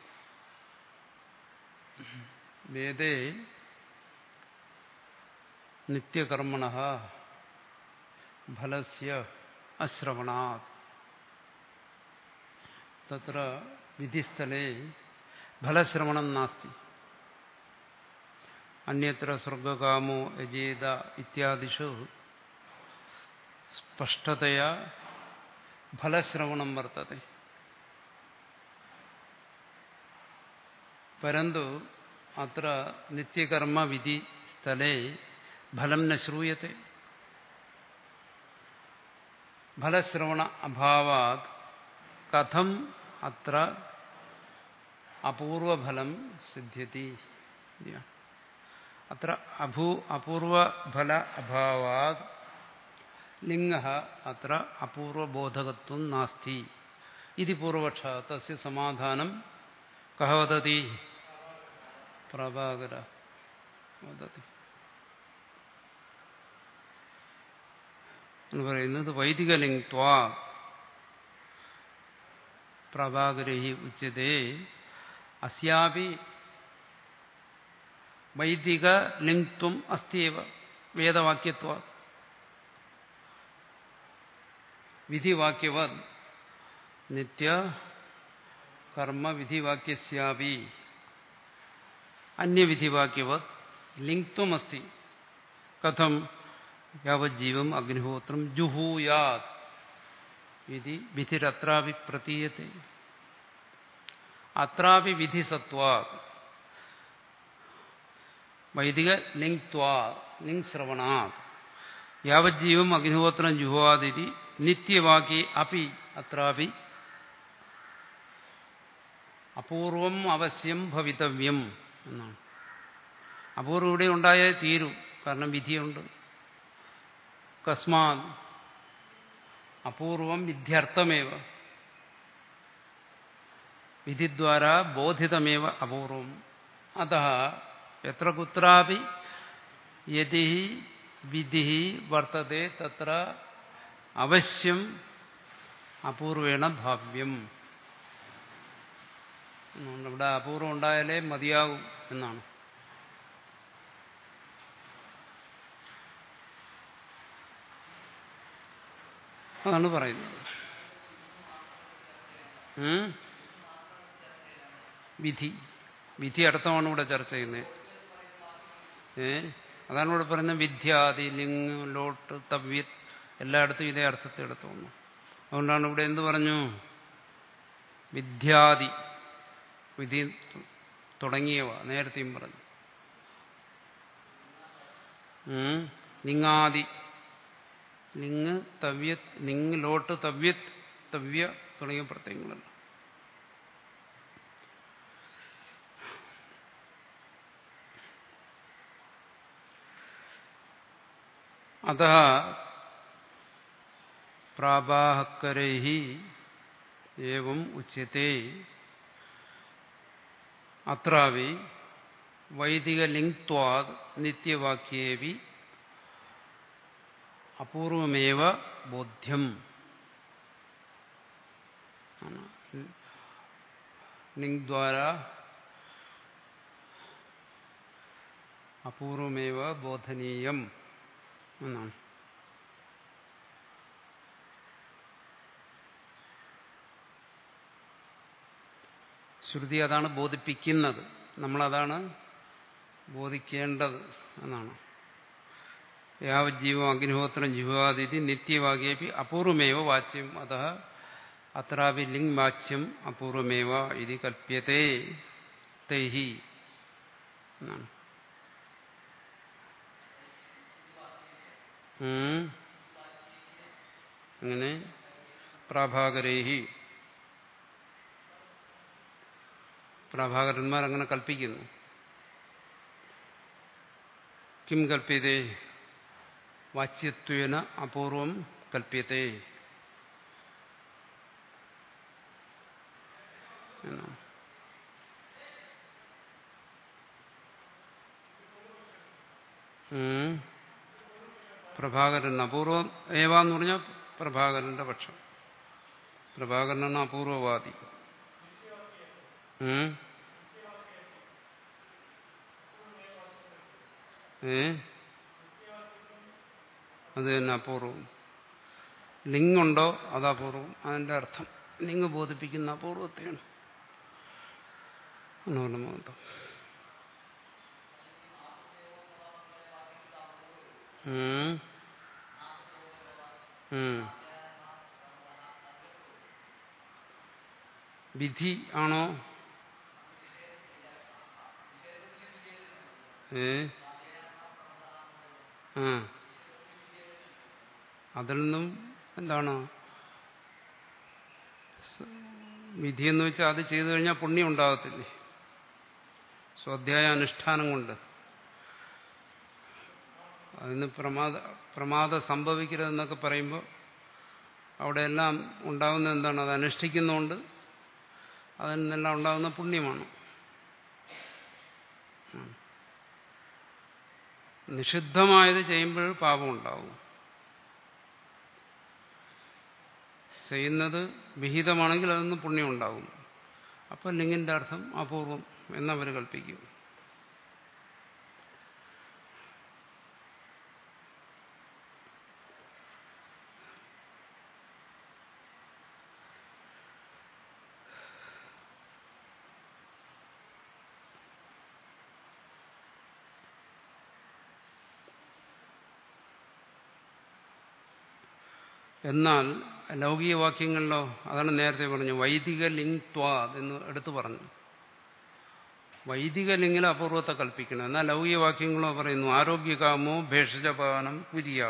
A: വേദേ നിത്യകർമ്മണഃ ഫലസ്യ അശ്രവണാത് തത്ര വിധിസ്ഥലേ ഫലശ്രവണം നാസ്തി. അന്യത്ര സ്വർഗകാമോ യജേത ഇത്യാദിഷു സ്പഷ്ടതയാ ഫലശ്രവണം വർത്തത്തെ. പരന്തു അത്ര നിത്യകർമ്മ വിധി സ്ഥലേ ഫലം ന ശ്രൂയത്തെ. ഫലശ്രവണ അഭാവാത് കഥം അത്ര അപൂർവഫലം സിദ്ധ്യതി. അത്ര അഭൂ അപൂർവഫല അഭാവാത് ലിംഗഃ അത്ര അപൂർവബോധകത്വം നാസ്തി ഇതി പൂർവപക്ഷ. തസ്യ സമാധാനം കഹ വദതി? പ്രഭാകര വദതി. എന്ന് പറയുന്നത് വൈദികലിംഗ്ത്വാ പ്രഭാകരൈ ഉച്യതേ അസ്യാപി വൈദിക ലിംഗ്ത്വം അസ്തിയേവ വേദവാക്യത്വ വിധിവാക്യവത് നിത്യ കർമ്മ വിധിവാക്യസ്യാപി അന്യവിധിവാക്യവത് ലിംഗ്ത്വം അസ്തി. കഥം യാവജ്ജീവം അഗ്നിഹോത്രം ജുഹൂയാത് ഇതി വിധിരത്രാപി പ്രതീയത്തെ. അത്രാപി വിധിസത്വാത് വൈദിക ലിംഗ്ത്വാ ലിംഗ് ശ്രവണാത് യാവജ്ജീവം അഗ്നിഹോത്രം ജുഹുവാദിതി നിത്യവാക്യേ അപി അത്രാപി അപൂർവം അവശ്യം ഭവിതവ്യം എന്നാണ്. അപൂർവം ഇവിടെ ഉണ്ടായേ തീരൂ, കാരണം വിധിയുണ്ട്. കസ്മാത് അപൂർവം വിദ്യർത്ഥമേവ വിധിദ്വാരാ ബോധിതമേവ അപൂർവം. അതഃ എത്ര കുത്രാപി യദി വിധി വർത്തതേ തത്ര അവശ്യം അപൂർവേണ ഭാവ്യം. ഇവിടെ അപൂർവം ഉണ്ടായാലേ മതിയാകും എന്നാണ്. അതാണ് പറയുന്നത്. വിധി വിധി അർത്ഥമാണ് ഇവിടെ ചർച്ച ചെയ്യുന്നത്. ഏ അതാണ് ഇവിടെ പറയുന്നത്. വിദ്യാദി ലിംഗ് ലോട്ട് തവ്യത് എല്ലായിടത്തും ഇതേ അർത്ഥത്തെ എടുത്തോന്നു. അതുകൊണ്ടാണ് ഇവിടെ എന്ത് പറഞ്ഞു? വിദ്യാദി വിധി തുടങ്ങിയവ നേരത്തെയും പറഞ്ഞു. ലിംഗാദി ലിംഗ് തവ്യത് ലിംഗ് ലോട്ട് തവ്യത് തവ്യ തുടങ്ങിയ പ്രത്യയങ്ങളല്ല. അതഃ പ്രാബാഹക്കരൈഹി ഏവം ഉച്യത്തെ അത്രാവി വൈദികലിംഗ്ത്വാദ് നിത്യവാക്യേവി അപൂർവമേവ ബോധ്യം. ലിംഗ്ദ്വാര അപൂർവമേവ ബോധനീയം എന്നാണ്. ശ്രുതി അതാണ് ബോധിപ്പിക്കുന്നത്, നമ്മളതാണ് ബോധിക്കേണ്ടത് എന്നാണ്. യാവജ്ജീവം അഗ്നിഹോത്രം ജിഹ്വാദിതി നിത്യവാക്യേപി അപൂർവമേവ വാച്യം അതഃ അത്രാപി ലിംഗ് വാച്യം അപൂർവമേവ ഇതി കൽപ്യത്തെ തൈഹി എന്നാണ്. അങ്ങനെ പ്രാഭാകരൈഹി, പ്രാഭാകരന്മാർ അങ്ങനെ കൽപ്പിക്കുന്നു. കിം കൽപ്യതേ വാച്യത്വേന അപൂർവം കൽപ്യത്തെ എന്നാണ്. പ്രഭാകരൻ അപൂർവം ഏവാന്ന് പറഞ്ഞാൽ പ്രഭാകരന്റെ പക്ഷം. പ്രഭാകരനാണ് അപൂർവവാദി. ഏ അത് തന്നെ അപൂർവം. ലിംഗുണ്ടോ അത് അപൂർവം. അതിന്റെ അർത്ഥം ലിംഗ ബോധിപ്പിക്കുന്ന അപൂർവത്തെയാണ്. മനോരമ വിധി ആണോ? ഏ ആ അതിൽ നിന്നും എന്താണ് വിധിയെന്ന് വെച്ചാൽ അത് ചെയ്തു കഴിഞ്ഞാൽ പുണ്യം ഉണ്ടാകത്തില്ലേ? സ്വാധ്യായ അനുഷ്ഠാനം കൊണ്ട് അതിന് പ്രമാദ പ്രമാദം സംഭവിക്കരുതെന്നൊക്കെ പറയുമ്പോൾ അവിടെയെല്ലാം ഉണ്ടാകുന്ന എന്താണ്? അത് അനുഷ്ഠിക്കുന്നതുകൊണ്ട് അതിൽ നിന്നെല്ലാം ഉണ്ടാകുന്ന പുണ്യമാണ്. നിഷിദ്ധമായത് ചെയ്യുമ്പോൾ പാപം ഉണ്ടാവും. ചെയ്യുന്നത് വിഹിതമാണെങ്കിൽ അതൊന്നും പുണ്യം ഉണ്ടാകും. അപ്പം ലിംഗിന്റെ അർത്ഥം അപൂർവം എന്നവർ കൽപ്പിക്കും. എന്നാൽ ലൗകിക വാക്യങ്ങളിലോ അതാണ് നേരത്തെ പറഞ്ഞു, വൈദിക ലിംഗ്ത്വാ എന്ന് എടുത്തു പറഞ്ഞു. വൈദിക ലിംഗിൽ അപൂർവത്തെ കൽപ്പിക്കണം. എന്നാൽ ലൗകിക വാക്യങ്ങളോ പറയുന്നു ആരോഗ്യകാമോ ഭേഷജപാനം കുര്യ.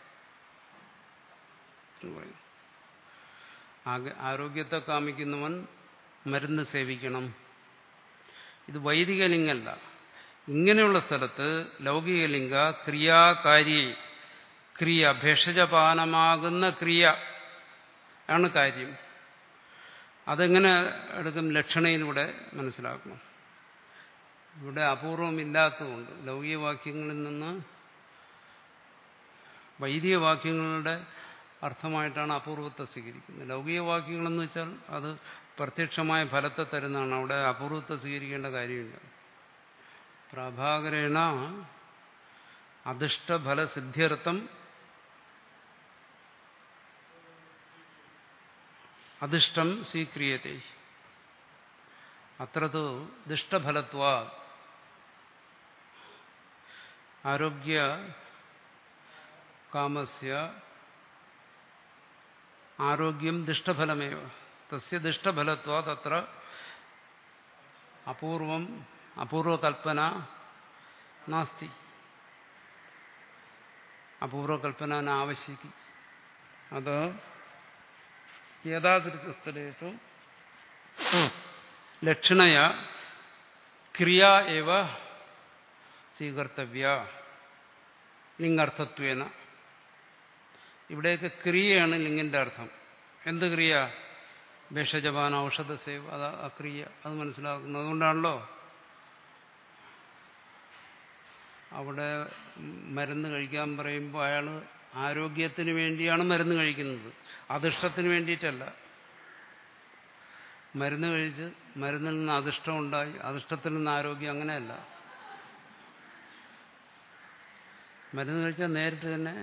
A: ആരോഗ്യത്തെ കാമിക്കുന്നവൻ മരുന്ന് സേവിക്കണം. ഇത് വൈദിക ലിംഗല്ല. ഇങ്ങനെയുള്ള സ്ഥലത്ത് ലൗകിക ലിംഗ ക്രിയാകാരി ക്രിയ, ഭേഷജപാനമാകുന്ന ക്രിയ ആണ് കാര്യം. അതെങ്ങനെ എടുക്കും? ലക്ഷണയിലൂടെ മനസ്സിലാക്കണം. ഇവിടെ അപൂർവമില്ലാത്തതുകൊണ്ട് ലൗകിക വാക്യങ്ങളിൽ നിന്ന് വൈദിക വാക്യങ്ങളുടെ അർത്ഥമായിട്ടാണ് അപൂർവത്തെ സ്വീകരിക്കുന്നത്. ലൗകിക വാക്യങ്ങളെന്ന് വെച്ചാൽ അത് പ്രത്യക്ഷമായ ഫലത്തെ തരുന്നതാണ്. അവിടെ അപൂർവത്തെ സ്വീകരിക്കേണ്ട കാര്യമില്ല. പ്രഭാകരേണ അദിഷ്ടഫലസിദ്ധ്യർത്ഥം അദിഷ്ടം സ്വീക്രിയത്തെ. അത്ര തു ദിഷ്ടഫലത്വാ ആരോഗ്യ കാമസ്യ ആരോഗ്യം ദിഷ്ടഫലമേവ തസ്യ ദിഷ്ടഫലത്വാ തത്ര അപൂർവം അപൂർവകൽപ്പന നാസ്തി. അപൂർവകൽപ്പന ആവശ്യിക്കും. അത് യഥാദൃശസ്ഥലേഷു ലക്ഷണയ ക്രിയ ഏവ സ്വീകർത്തവ്യ ലിംഗാർത്ഥത്വേന. ഇവിടെയൊക്കെ ക്രിയയാണ് ലിംഗിന്റെ അർത്ഥം. എന്ത് ക്രിയ? ഭേഷജപാന ഔഷധ സേവ, അത് ആ ക്രിയ, അത് മനസ്സിലാക്കുന്നത്. അതുകൊണ്ടാണല്ലോ അവിടെ മരുന്ന് കഴിക്കാൻ പറയുമ്പോൾ അയാൾ ആരോഗ്യത്തിന് വേണ്ടിയാണ് മരുന്ന് കഴിക്കുന്നത്, അധിഷ്ടത്തിന് വേണ്ടിയിട്ടല്ല. മരുന്ന് കഴിച്ച് മരുന്നിൽ നിന്ന് അധിഷ്ടം ഉണ്ടായി, അധിഷ്ടത്തിൽ നിന്ന് ആരോഗ്യം, അങ്ങനെയല്ല. മരുന്ന് കഴിച്ചാൽ നേരിട്ട് തന്നെ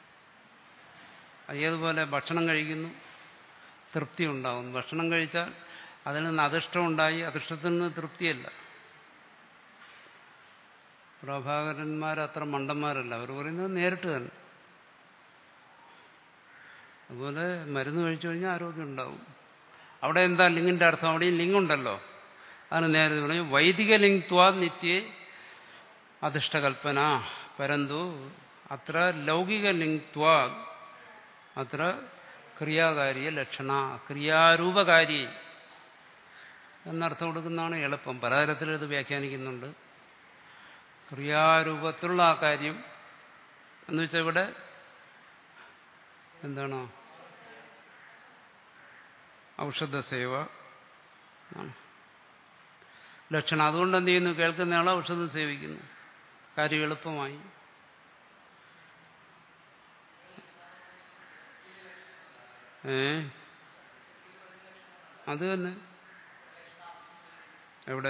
A: ഏതുപോലെ ഭക്ഷണം കഴിക്കുന്നു, തൃപ്തി ഉണ്ടാകുന്നു. ഭക്ഷണം കഴിച്ചാൽ അതിൽ നിന്ന് അധിഷ്ടം ഉണ്ടായി, അധിഷ്ടത്തിൽ നിന്ന് തൃപ്തിയല്ല. പ്രഭാകരന്മാർ അത്ര മണ്ടന്മാരല്ല, അവർ പറയുന്നത് നേരിട്ട് തന്നെ. അതുപോലെ മരുന്ന് കഴിച്ചു കഴിഞ്ഞാൽ ആരോഗ്യം ഉണ്ടാവും. അവിടെ എന്താ ലിംഗിന്റെ അർത്ഥം? അവിടെയും ലിംഗുണ്ടല്ലോ. അതാണ് നേരത്തെ പറഞ്ഞു വൈദിക ലിംഗ്ത്വാ നിത്യേ അധിഷ്ഠകൽപ്പന പരന്തു അത്ര ലൗകിക ലിംഗ്ത്വാ അത്ര ക്രിയാകാരിയ ലക്ഷണ ക്രിയാരൂപകാരി എന്നർത്ഥം കൊടുക്കുന്നതാണ് എളുപ്പം. പലതരത്തിൽ ഇത് വ്യാഖ്യാനിക്കുന്നുണ്ട്. ക്രിയാരൂപത്തിലുള്ള ആ കാര്യം എന്ന് വെച്ചാൽ ഇവിടെ എന്താണ്? ഔഷധസേവ ലക്ഷണം. അതുകൊണ്ട് എന്ത് ചെയ്യുന്നു? കേൾക്കുന്നയാൾ ഔഷധം സേവിക്കുന്നു, കാര്യം എളുപ്പമായി. ഏ അത് തന്നെ. എവിടെ?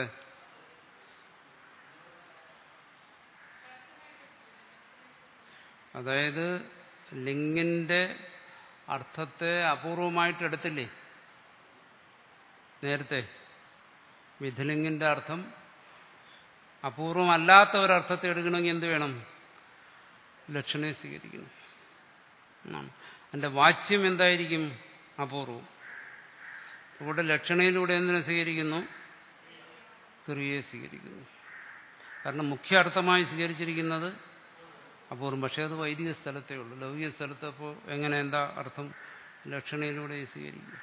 A: അതായത് ലിംഗിന്റെ അർത്ഥത്തെ അപൂർവമായിട്ട് എടുത്തില്ലേ നേരത്തെ? വിധിലിംഗിന്റെ അർത്ഥം അപൂർവമല്ലാത്ത ഒരർത്ഥത്തെ എടുക്കണമെങ്കിൽ എന്ത് വേണം? ലക്ഷണയെ സ്വീകരിക്കണം. അതിന്റെ വാച്യം എന്തായിരിക്കും? അപൂർവം. ഇവിടെ ലക്ഷണയിലൂടെ എന്തിനെ സ്വീകരിക്കുന്നു? ക്രിയയെ സ്വീകരിക്കുന്നു. കാരണം മുഖ്യ അർത്ഥമായി സ്വീകരിച്ചിരിക്കുന്നത് അപൂർവം. പക്ഷെ അത് വൈദിക സ്ഥലത്തേ ഉള്ളൂ. ലൗകിക സ്ഥലത്ത് അപ്പോൾ എങ്ങനെ, എന്താ അർത്ഥം? ലക്ഷണയിലൂടെ സ്വീകരിക്കും.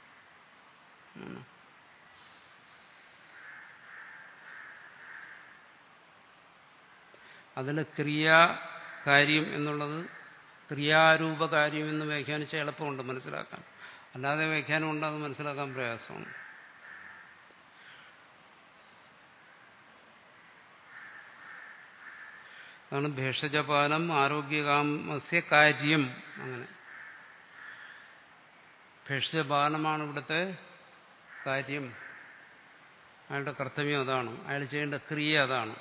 A: അതിൽ ക്രിയാകാര്യം എന്നുള്ളത് ക്രിയാരൂപകാര്യം എന്ന് വ്യാഖ്യാനിച്ച എളുപ്പമുണ്ട് മനസ്സിലാക്കാൻ. അല്ലാതെ വ്യാഖ്യാനമുണ്ട്, അത് മനസ്സിലാക്കാൻ പ്രയാസമാണ്. അതാണ് ഭേഷജപാനം ആരോഗ്യകാമസ്യ കാര്യം. അങ്ങനെ ഭേഷജപാനമാണ് ഇവിടുത്തെ കാര്യം. അയാളുടെ കർത്തവ്യം അതാണ്, അയാൾ ചെയ്യേണ്ട ക്രിയ അതാണ്.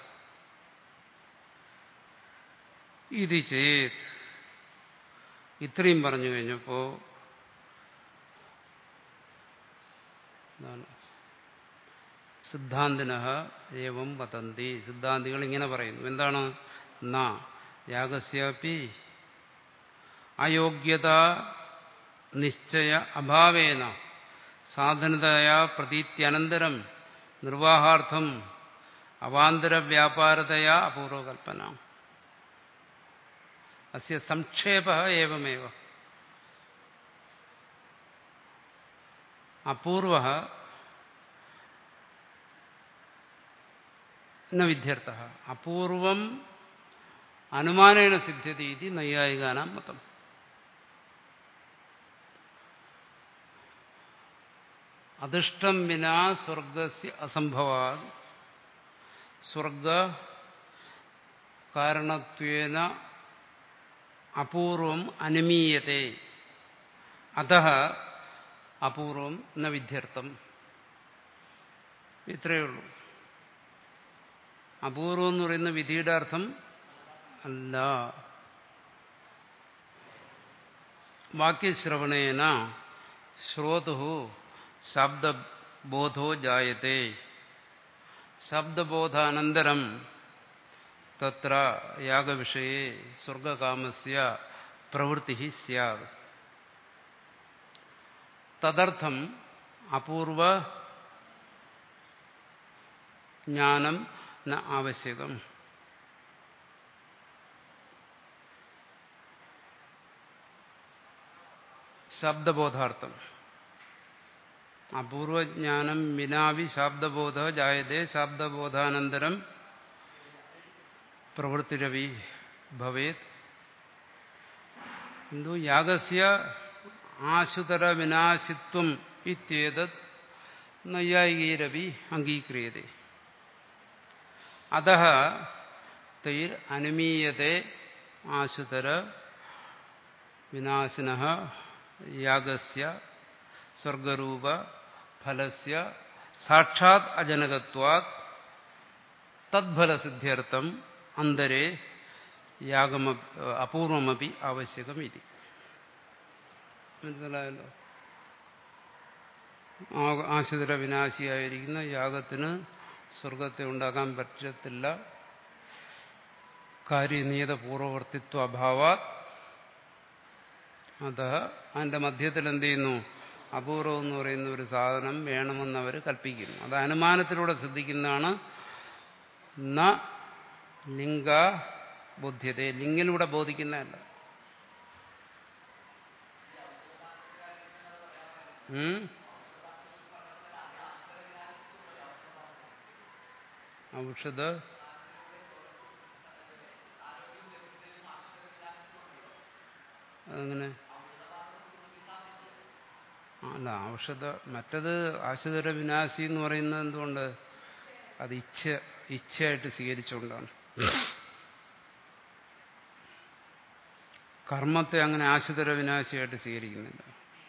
A: ഇത് ചേത് ഇത്രയും പറഞ്ഞു കഴിഞ്ഞപ്പോ സിദ്ധാന്തിനഃ ഏവം വദന്തി, സിദ്ധാന്തികൾ ഇങ്ങനെ പറയുന്നു. എന്താണ്? ന യാഗസ്യാപി അയോഗ്യത നിശ്ചയ അഭാവേന സാധനതയാ പ്രതീത്യനന്തരം നിർവാഹാർത്ഥം അവാന്തര വ്യാപാരതയാ അപൂർവകൽപ്പന. അസ്യ സംക്ഷേപ ഏവമേവ. അപൂർവ ന വിദ്യർത്ഥ. അപൂർവം അനുമാനേന സിദ്ധ്യതി ഇതി നൈയായികാനാം മതം. അധിഷ്ടം വിനാ സ്വർഗസ്യ അസംഭവാത് സ്വർഗ കാരണത്വേന അപൂർവം അനുമീയത്തെ അതഃ അപൂർവം ന വിദ്യർത്ഥം. ഇത്രയേ ഉള്ളൂ. അപൂർവം എന്ന് പറയുന്ന വിധിയുടെ അർത്ഥം അല്ല. വാക്യശ്രവണേന ശ്രോതുഃ ശബ്ദബോധോ ജായത്തെ ശബ്ദബോധാനന്തരം തത്ര യാഗവിഷയേ സ്വർഗകാമസ്യ പ്രവൃത്തിഃ സ്യാത്. തദർത്ഥം അപൂർവ ജ്ഞാനം ന ആവശ്യകം. ശബ്ദബോധാർത്ഥം അപൂർവജ്ഞാനം വിനാവി ശാബ്ദബോധ ജായതേ ശാബ്ദബോധാനന്തരം പ്രവൃത്തിരവി ഭവേത്. എന്തോ യാഗസ്യ ആശുതര വിനാശിത്വം ഇത്യേതത് നൈയായികൈരവി അംഗീക്രിയതേ. അതഃ തൈർ അനുമീയതേ ആശുതര വിനാശിനഃ യാഗസ്യ സ്വർഗരൂപ ഫലസ്യ സാക്ഷാത് അജനകത്വാത് തദ്ഫലസിദ്ധ്യർത്ഥം അന്തരേ യാഗമ അപൂർവമപി ആവശ്യകം ഇതി. മനസ്സിലായല്ലോ? ആശുതര വിനാശിയായിരിക്കുന്ന യാഗത്തിന് സ്വർഗത്തെ ഉണ്ടാക്കാൻ പറ്റത്തില്ല. കാര്യനിയത പൂർവവർത്തിത്വ അഭാവാത്. അത് അതിന്റെ മധ്യത്തിൽ എന്ത് ചെയ്യുന്നു? അപൂർവം എന്ന് പറയുന്ന ഒരു സാധനം വേണമെന്ന് അവർ കൽപ്പിക്കുന്നു. അത് അനുമാനത്തിലൂടെ സിദ്ധിക്കുന്നതാണ്. ന ലിംഗ ബോധ്യത, ലിംഗിലൂടെ ബോധിക്കുന്നതല്ല. ഔഷധ അതങ്ങനെ അല്ല. ഔഷധ മറ്റത് ആശുതര വിനാശി എന്ന് പറയുന്നത് എന്തുകൊണ്ട്? അത് ഇച്ഛ ഇച്ഛയായിട്ട് സ്വീകരിച്ചുകൊണ്ടാണ്. കർമ്മത്തെ അങ്ങനെ ആശുതര വിനാശിയായിട്ട് സ്വീകരിക്കുന്നില്ല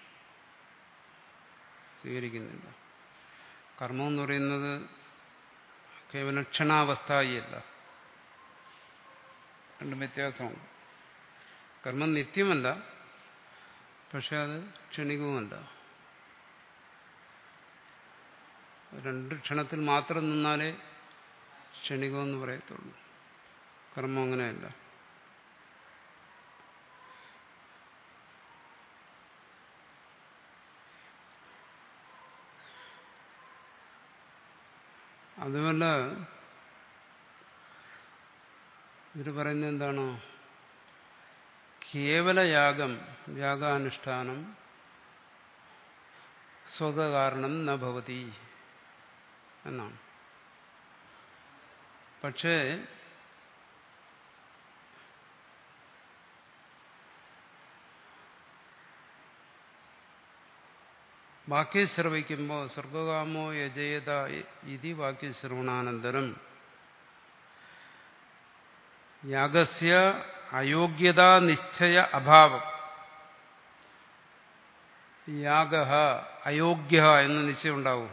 A: സ്വീകരിക്കുന്നില്ല കർമ്മം എന്ന് പറയുന്നത് കേവലം ക്ഷണാവസ്ഥായിയല്ല. രണ്ടും വ്യത്യാസമാണ്. കർമ്മം നിത്യമല്ല, പക്ഷെ അത് ക്ഷണികവുമല്ല. രണ്ട് ക്ഷണത്തിൽ മാത്രം നിന്നാലേ ക്ഷണികമെന്ന് പറയത്തുള്ളൂ. കർമ്മം അങ്ങനെയല്ല. അതുമല്ല, ഇവർ പറയുന്നത് എന്താണ്? കേവലയാഗം, യാഗാനുഷ്ഠാനം സ്വകാരണം ന ഭവതി എന്നാണ്. പക്ഷേ വാക്യം ശ്രവിക്കുമ്പോൾ സ്വർഗകാമോ യജേത ഇതി വാക്യശ്രവണാനന്തരം യാഗസ്യ അയോഗ്യതാ നിശ്ചയ അഭാവം, യാഗ അയോഗ്യ എന്ന് നിശ്ചയം ഉണ്ടാവും.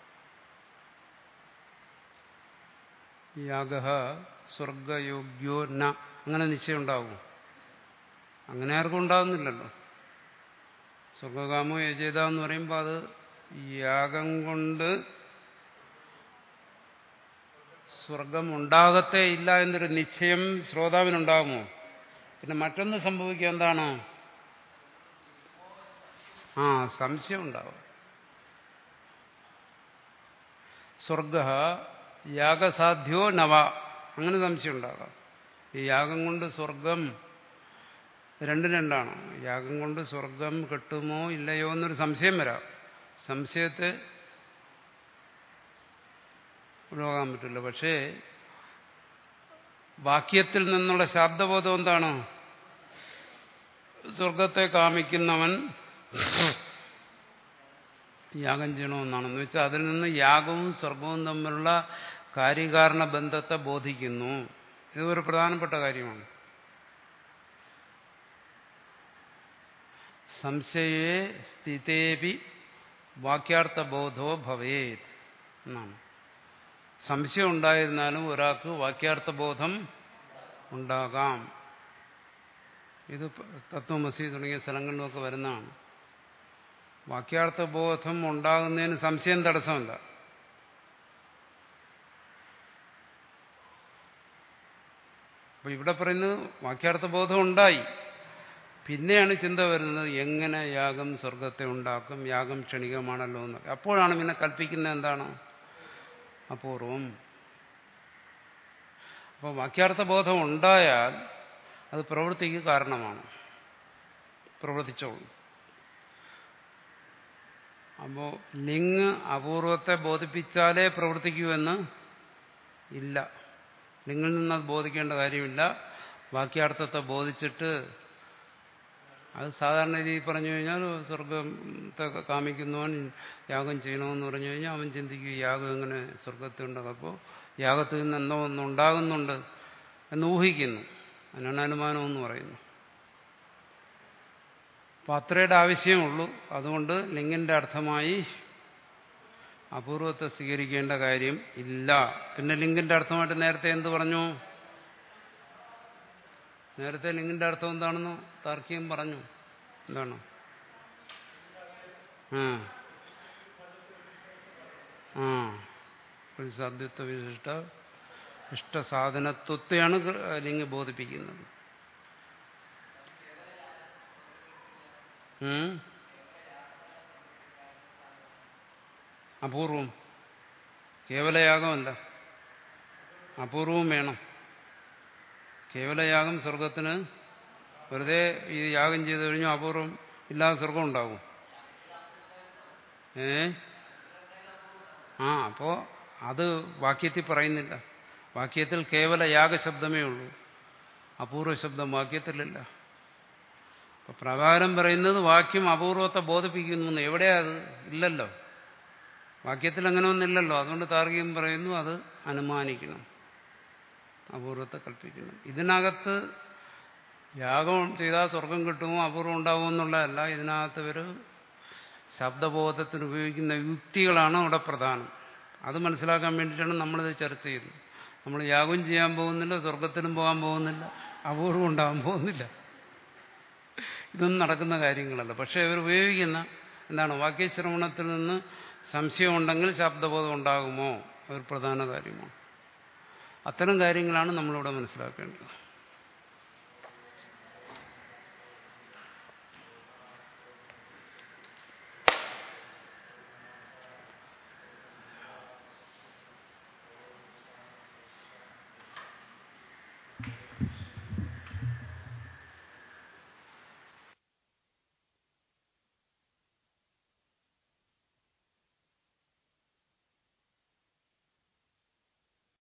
A: യാഗ സ്വർഗയോഗ്യോ ന അങ്ങനെ നിശ്ചയം ഉണ്ടാവും. അങ്ങനെ ആർക്കും ഉണ്ടാകുന്നില്ലല്ലോ. സ്വർഗകാമോ യജേത എന്ന് പറയുമ്പോൾ അത് യാഗം കൊണ്ട് സ്വർഗം ഉണ്ടാകത്തേ ഇല്ല എന്നൊരു നിശ്ചയം ശ്രോതാവിനുണ്ടാകുമോ? പിന്നെ മറ്റൊന്ന് സംഭവിക്കുക എന്താണ്? ആ സംശയം ഉണ്ടാവും. സ്വർഗ യാഗസാധ്യോ നവ അങ്ങനെ സംശയം ഉണ്ടാകാം. ഈ യാഗം കൊണ്ട് സ്വർഗം രണ്ടും രണ്ടാണ്. യാഗം കൊണ്ട് സ്വർഗം കിട്ടുമോ ഇല്ലയോ എന്നൊരു സംശയം വരാം. സംശയത്തെ ഒഴിവാക്കാൻ പറ്റില്ല. പക്ഷേ വാക്യത്തിൽ നിന്നുള്ള ശാബ്ദബോധം എന്താണ്? സ്വർഗത്തെ കാമിക്കുന്നവൻ യാഗം ചെയ്യണമെന്നാണെന്ന് വെച്ചാൽ അതിൽ നിന്ന് യാഗവും സ്വർഗവും തമ്മിലുള്ള കാര്യകാരണ ബന്ധത്തെ ബോധിക്കുന്നു. ഇത് ഒരു പ്രധാനപ്പെട്ട കാര്യമാണ്. സംശയേ സ്ഥിതേപി വാക്യാർത്ഥബോധോ ഭവേത് എന്നാണ്. സംശയം ഉണ്ടായിരുന്നാലും ഒരാൾക്ക് വാക്യാർത്ഥബോധം ഉണ്ടാകാം. ഇത് തത്വമസി തുടങ്ങിയ സ്ഥലങ്ങളിലൊക്കെ വരുന്നതാണ്. വാക്യാർത്ഥബോധം ഉണ്ടാകുന്നതിന് സംശയം തടസ്സമല്ല. അപ്പൊ ഇവിടെ പറയുന്നത് വാക്യാർത്ഥബോധം ഉണ്ടായി, പിന്നെയാണ് ചിന്ത വരുന്നത് എങ്ങനെ യാഗം സ്വർഗത്തെ ഉണ്ടാക്കും, യാഗം ക്ഷണികമാണല്ലോ എന്ന്. അപ്പോഴാണ് പിന്നെ കൽപ്പിക്കുന്നത് എന്താണ്? അപൂർവം. അപ്പോൾ വാക്യാർത്ഥബോധം ഉണ്ടായാൽ അത് പ്രവൃത്തിക്ക് കാരണമാണ്, പ്രവർത്തിച്ചോളൂ. അപ്പോൾ ലിംഗ് അപൂർവത്തെ ബോധിപ്പിച്ചാലേ പ്രവർത്തിക്കൂ എന്ന് ഇല്ല. ലിംഗിൽ നിന്നത് ബോധിക്കേണ്ട കാര്യമില്ല. വാക്യാർത്ഥത്തെ ബോധിച്ചിട്ട് അത് സാധാരണ രീതിയിൽ പറഞ്ഞു കഴിഞ്ഞാൽ സ്വർഗത്തെ കാമിക്കുന്നവൻ യാഗം ചെയ്യണമെന്ന് പറഞ്ഞു കഴിഞ്ഞാൽ അവൻ ചിന്തിക്കും യാഗം എങ്ങനെ സ്വർഗത്തുണ്ടാകും, അപ്പോൾ യാഗത്തിൽ നിന്ന് എന്തോ ഒന്നുണ്ടാകുന്നുണ്ട് എന്ന് ഊഹിക്കുന്നു. അതിനാണ് അനുമാനം എന്ന് പറയുന്നു. അപ്പം അത്രയുടെ ആവശ്യമേ അതുകൊണ്ട് ലിംഗിന്റെ അർത്ഥമായി അപൂർവത്തെ സ്വീകരിക്കേണ്ട കാര്യം ഇല്ല. പിന്നെ ലിംഗിന്റെ അർത്ഥമായിട്ട് നേരത്തെ എന്ത് പറഞ്ഞു? നേരത്തെ ലിംഗിന്റെ അർത്ഥം എന്താണെന്ന് താർക്കികം പറഞ്ഞു. എന്താണ്? ആ ആ പ്രതിസാധ്യത്വ വിശിഷ്ട ഇഷ്ടസാധനത്വത്തെയാണ് ലിംഗം ബോധിപ്പിക്കുന്നത്. അപൂർവം കേവലയാഗമല്ല, അപൂർവം വേണം. കേവലയാഗം സ്വർഗത്തിന് വെറുതെ ഈ യാഗം ചെയ്തു കഴിഞ്ഞു അപൂർവം ഇല്ലാതെ സ്വർഗം ഉണ്ടാകും. ഏ ആ അപ്പോ അത് വാക്യത്തിൽ പറയുന്നില്ല. വാക്യത്തിൽ കേവല യാഗശബ്ദമേ ഉള്ളൂ, അപൂർവ ശബ്ദം വാക്യത്തിലില്ല. അപ്പൊ പ്രകാരം പറയുന്നത് വാക്യം അപൂർവത്തെ ബോധിപ്പിക്കുന്നു. എവിടെയാ അത്? ഇല്ലല്ലോ, വാക്യത്തിൽ അങ്ങനെ ഒന്നില്ലല്ലോ. അതുകൊണ്ട് താർക്കികം പറയുന്നു അത് അനുമാനിക്കണം, അപൂർവത്തെ കൽപ്പിക്കണം. ഇതിനകത്ത് യാഗം ചെയ്താൽ സ്വർഗം കിട്ടുമോ അപൂർവം ഉണ്ടാകുമോ എന്നുള്ളതല്ല. ഇതിനകത്ത് ഒരു ശബ്ദബോധത്തിന് ഉപയോഗിക്കുന്ന യുക്തികളാണ് അവിടെ പ്രധാനം. അത് മനസ്സിലാക്കാൻ വേണ്ടിയിട്ടാണ് നമ്മളിത് ചർച്ച ചെയ്യുന്നത്. നമ്മൾ യാഗം ചെയ്യാൻ പോകുന്നില്ല, സ്വർഗത്തിനും പോകാൻ പോകുന്നില്ല, അപൂർവം ഉണ്ടാകാൻ പോകുന്നില്ല. ഇതൊന്നും നടക്കുന്ന കാര്യങ്ങളല്ല. പക്ഷെ ഇവർ ഉപയോഗിക്കുന്ന എന്താണ്? വാക്യശ്രവണത്തിൽ നിന്ന് സംശയമുണ്ടെങ്കിൽ ശബ്ദബോധം ഉണ്ടാകുമോ? ഒരു പ്രധാന കാര്യമാണ്. അത്തരം കാര്യങ്ങളാണ് നമ്മളിവിടെ മനസ്സിലാക്കേണ്ടത്.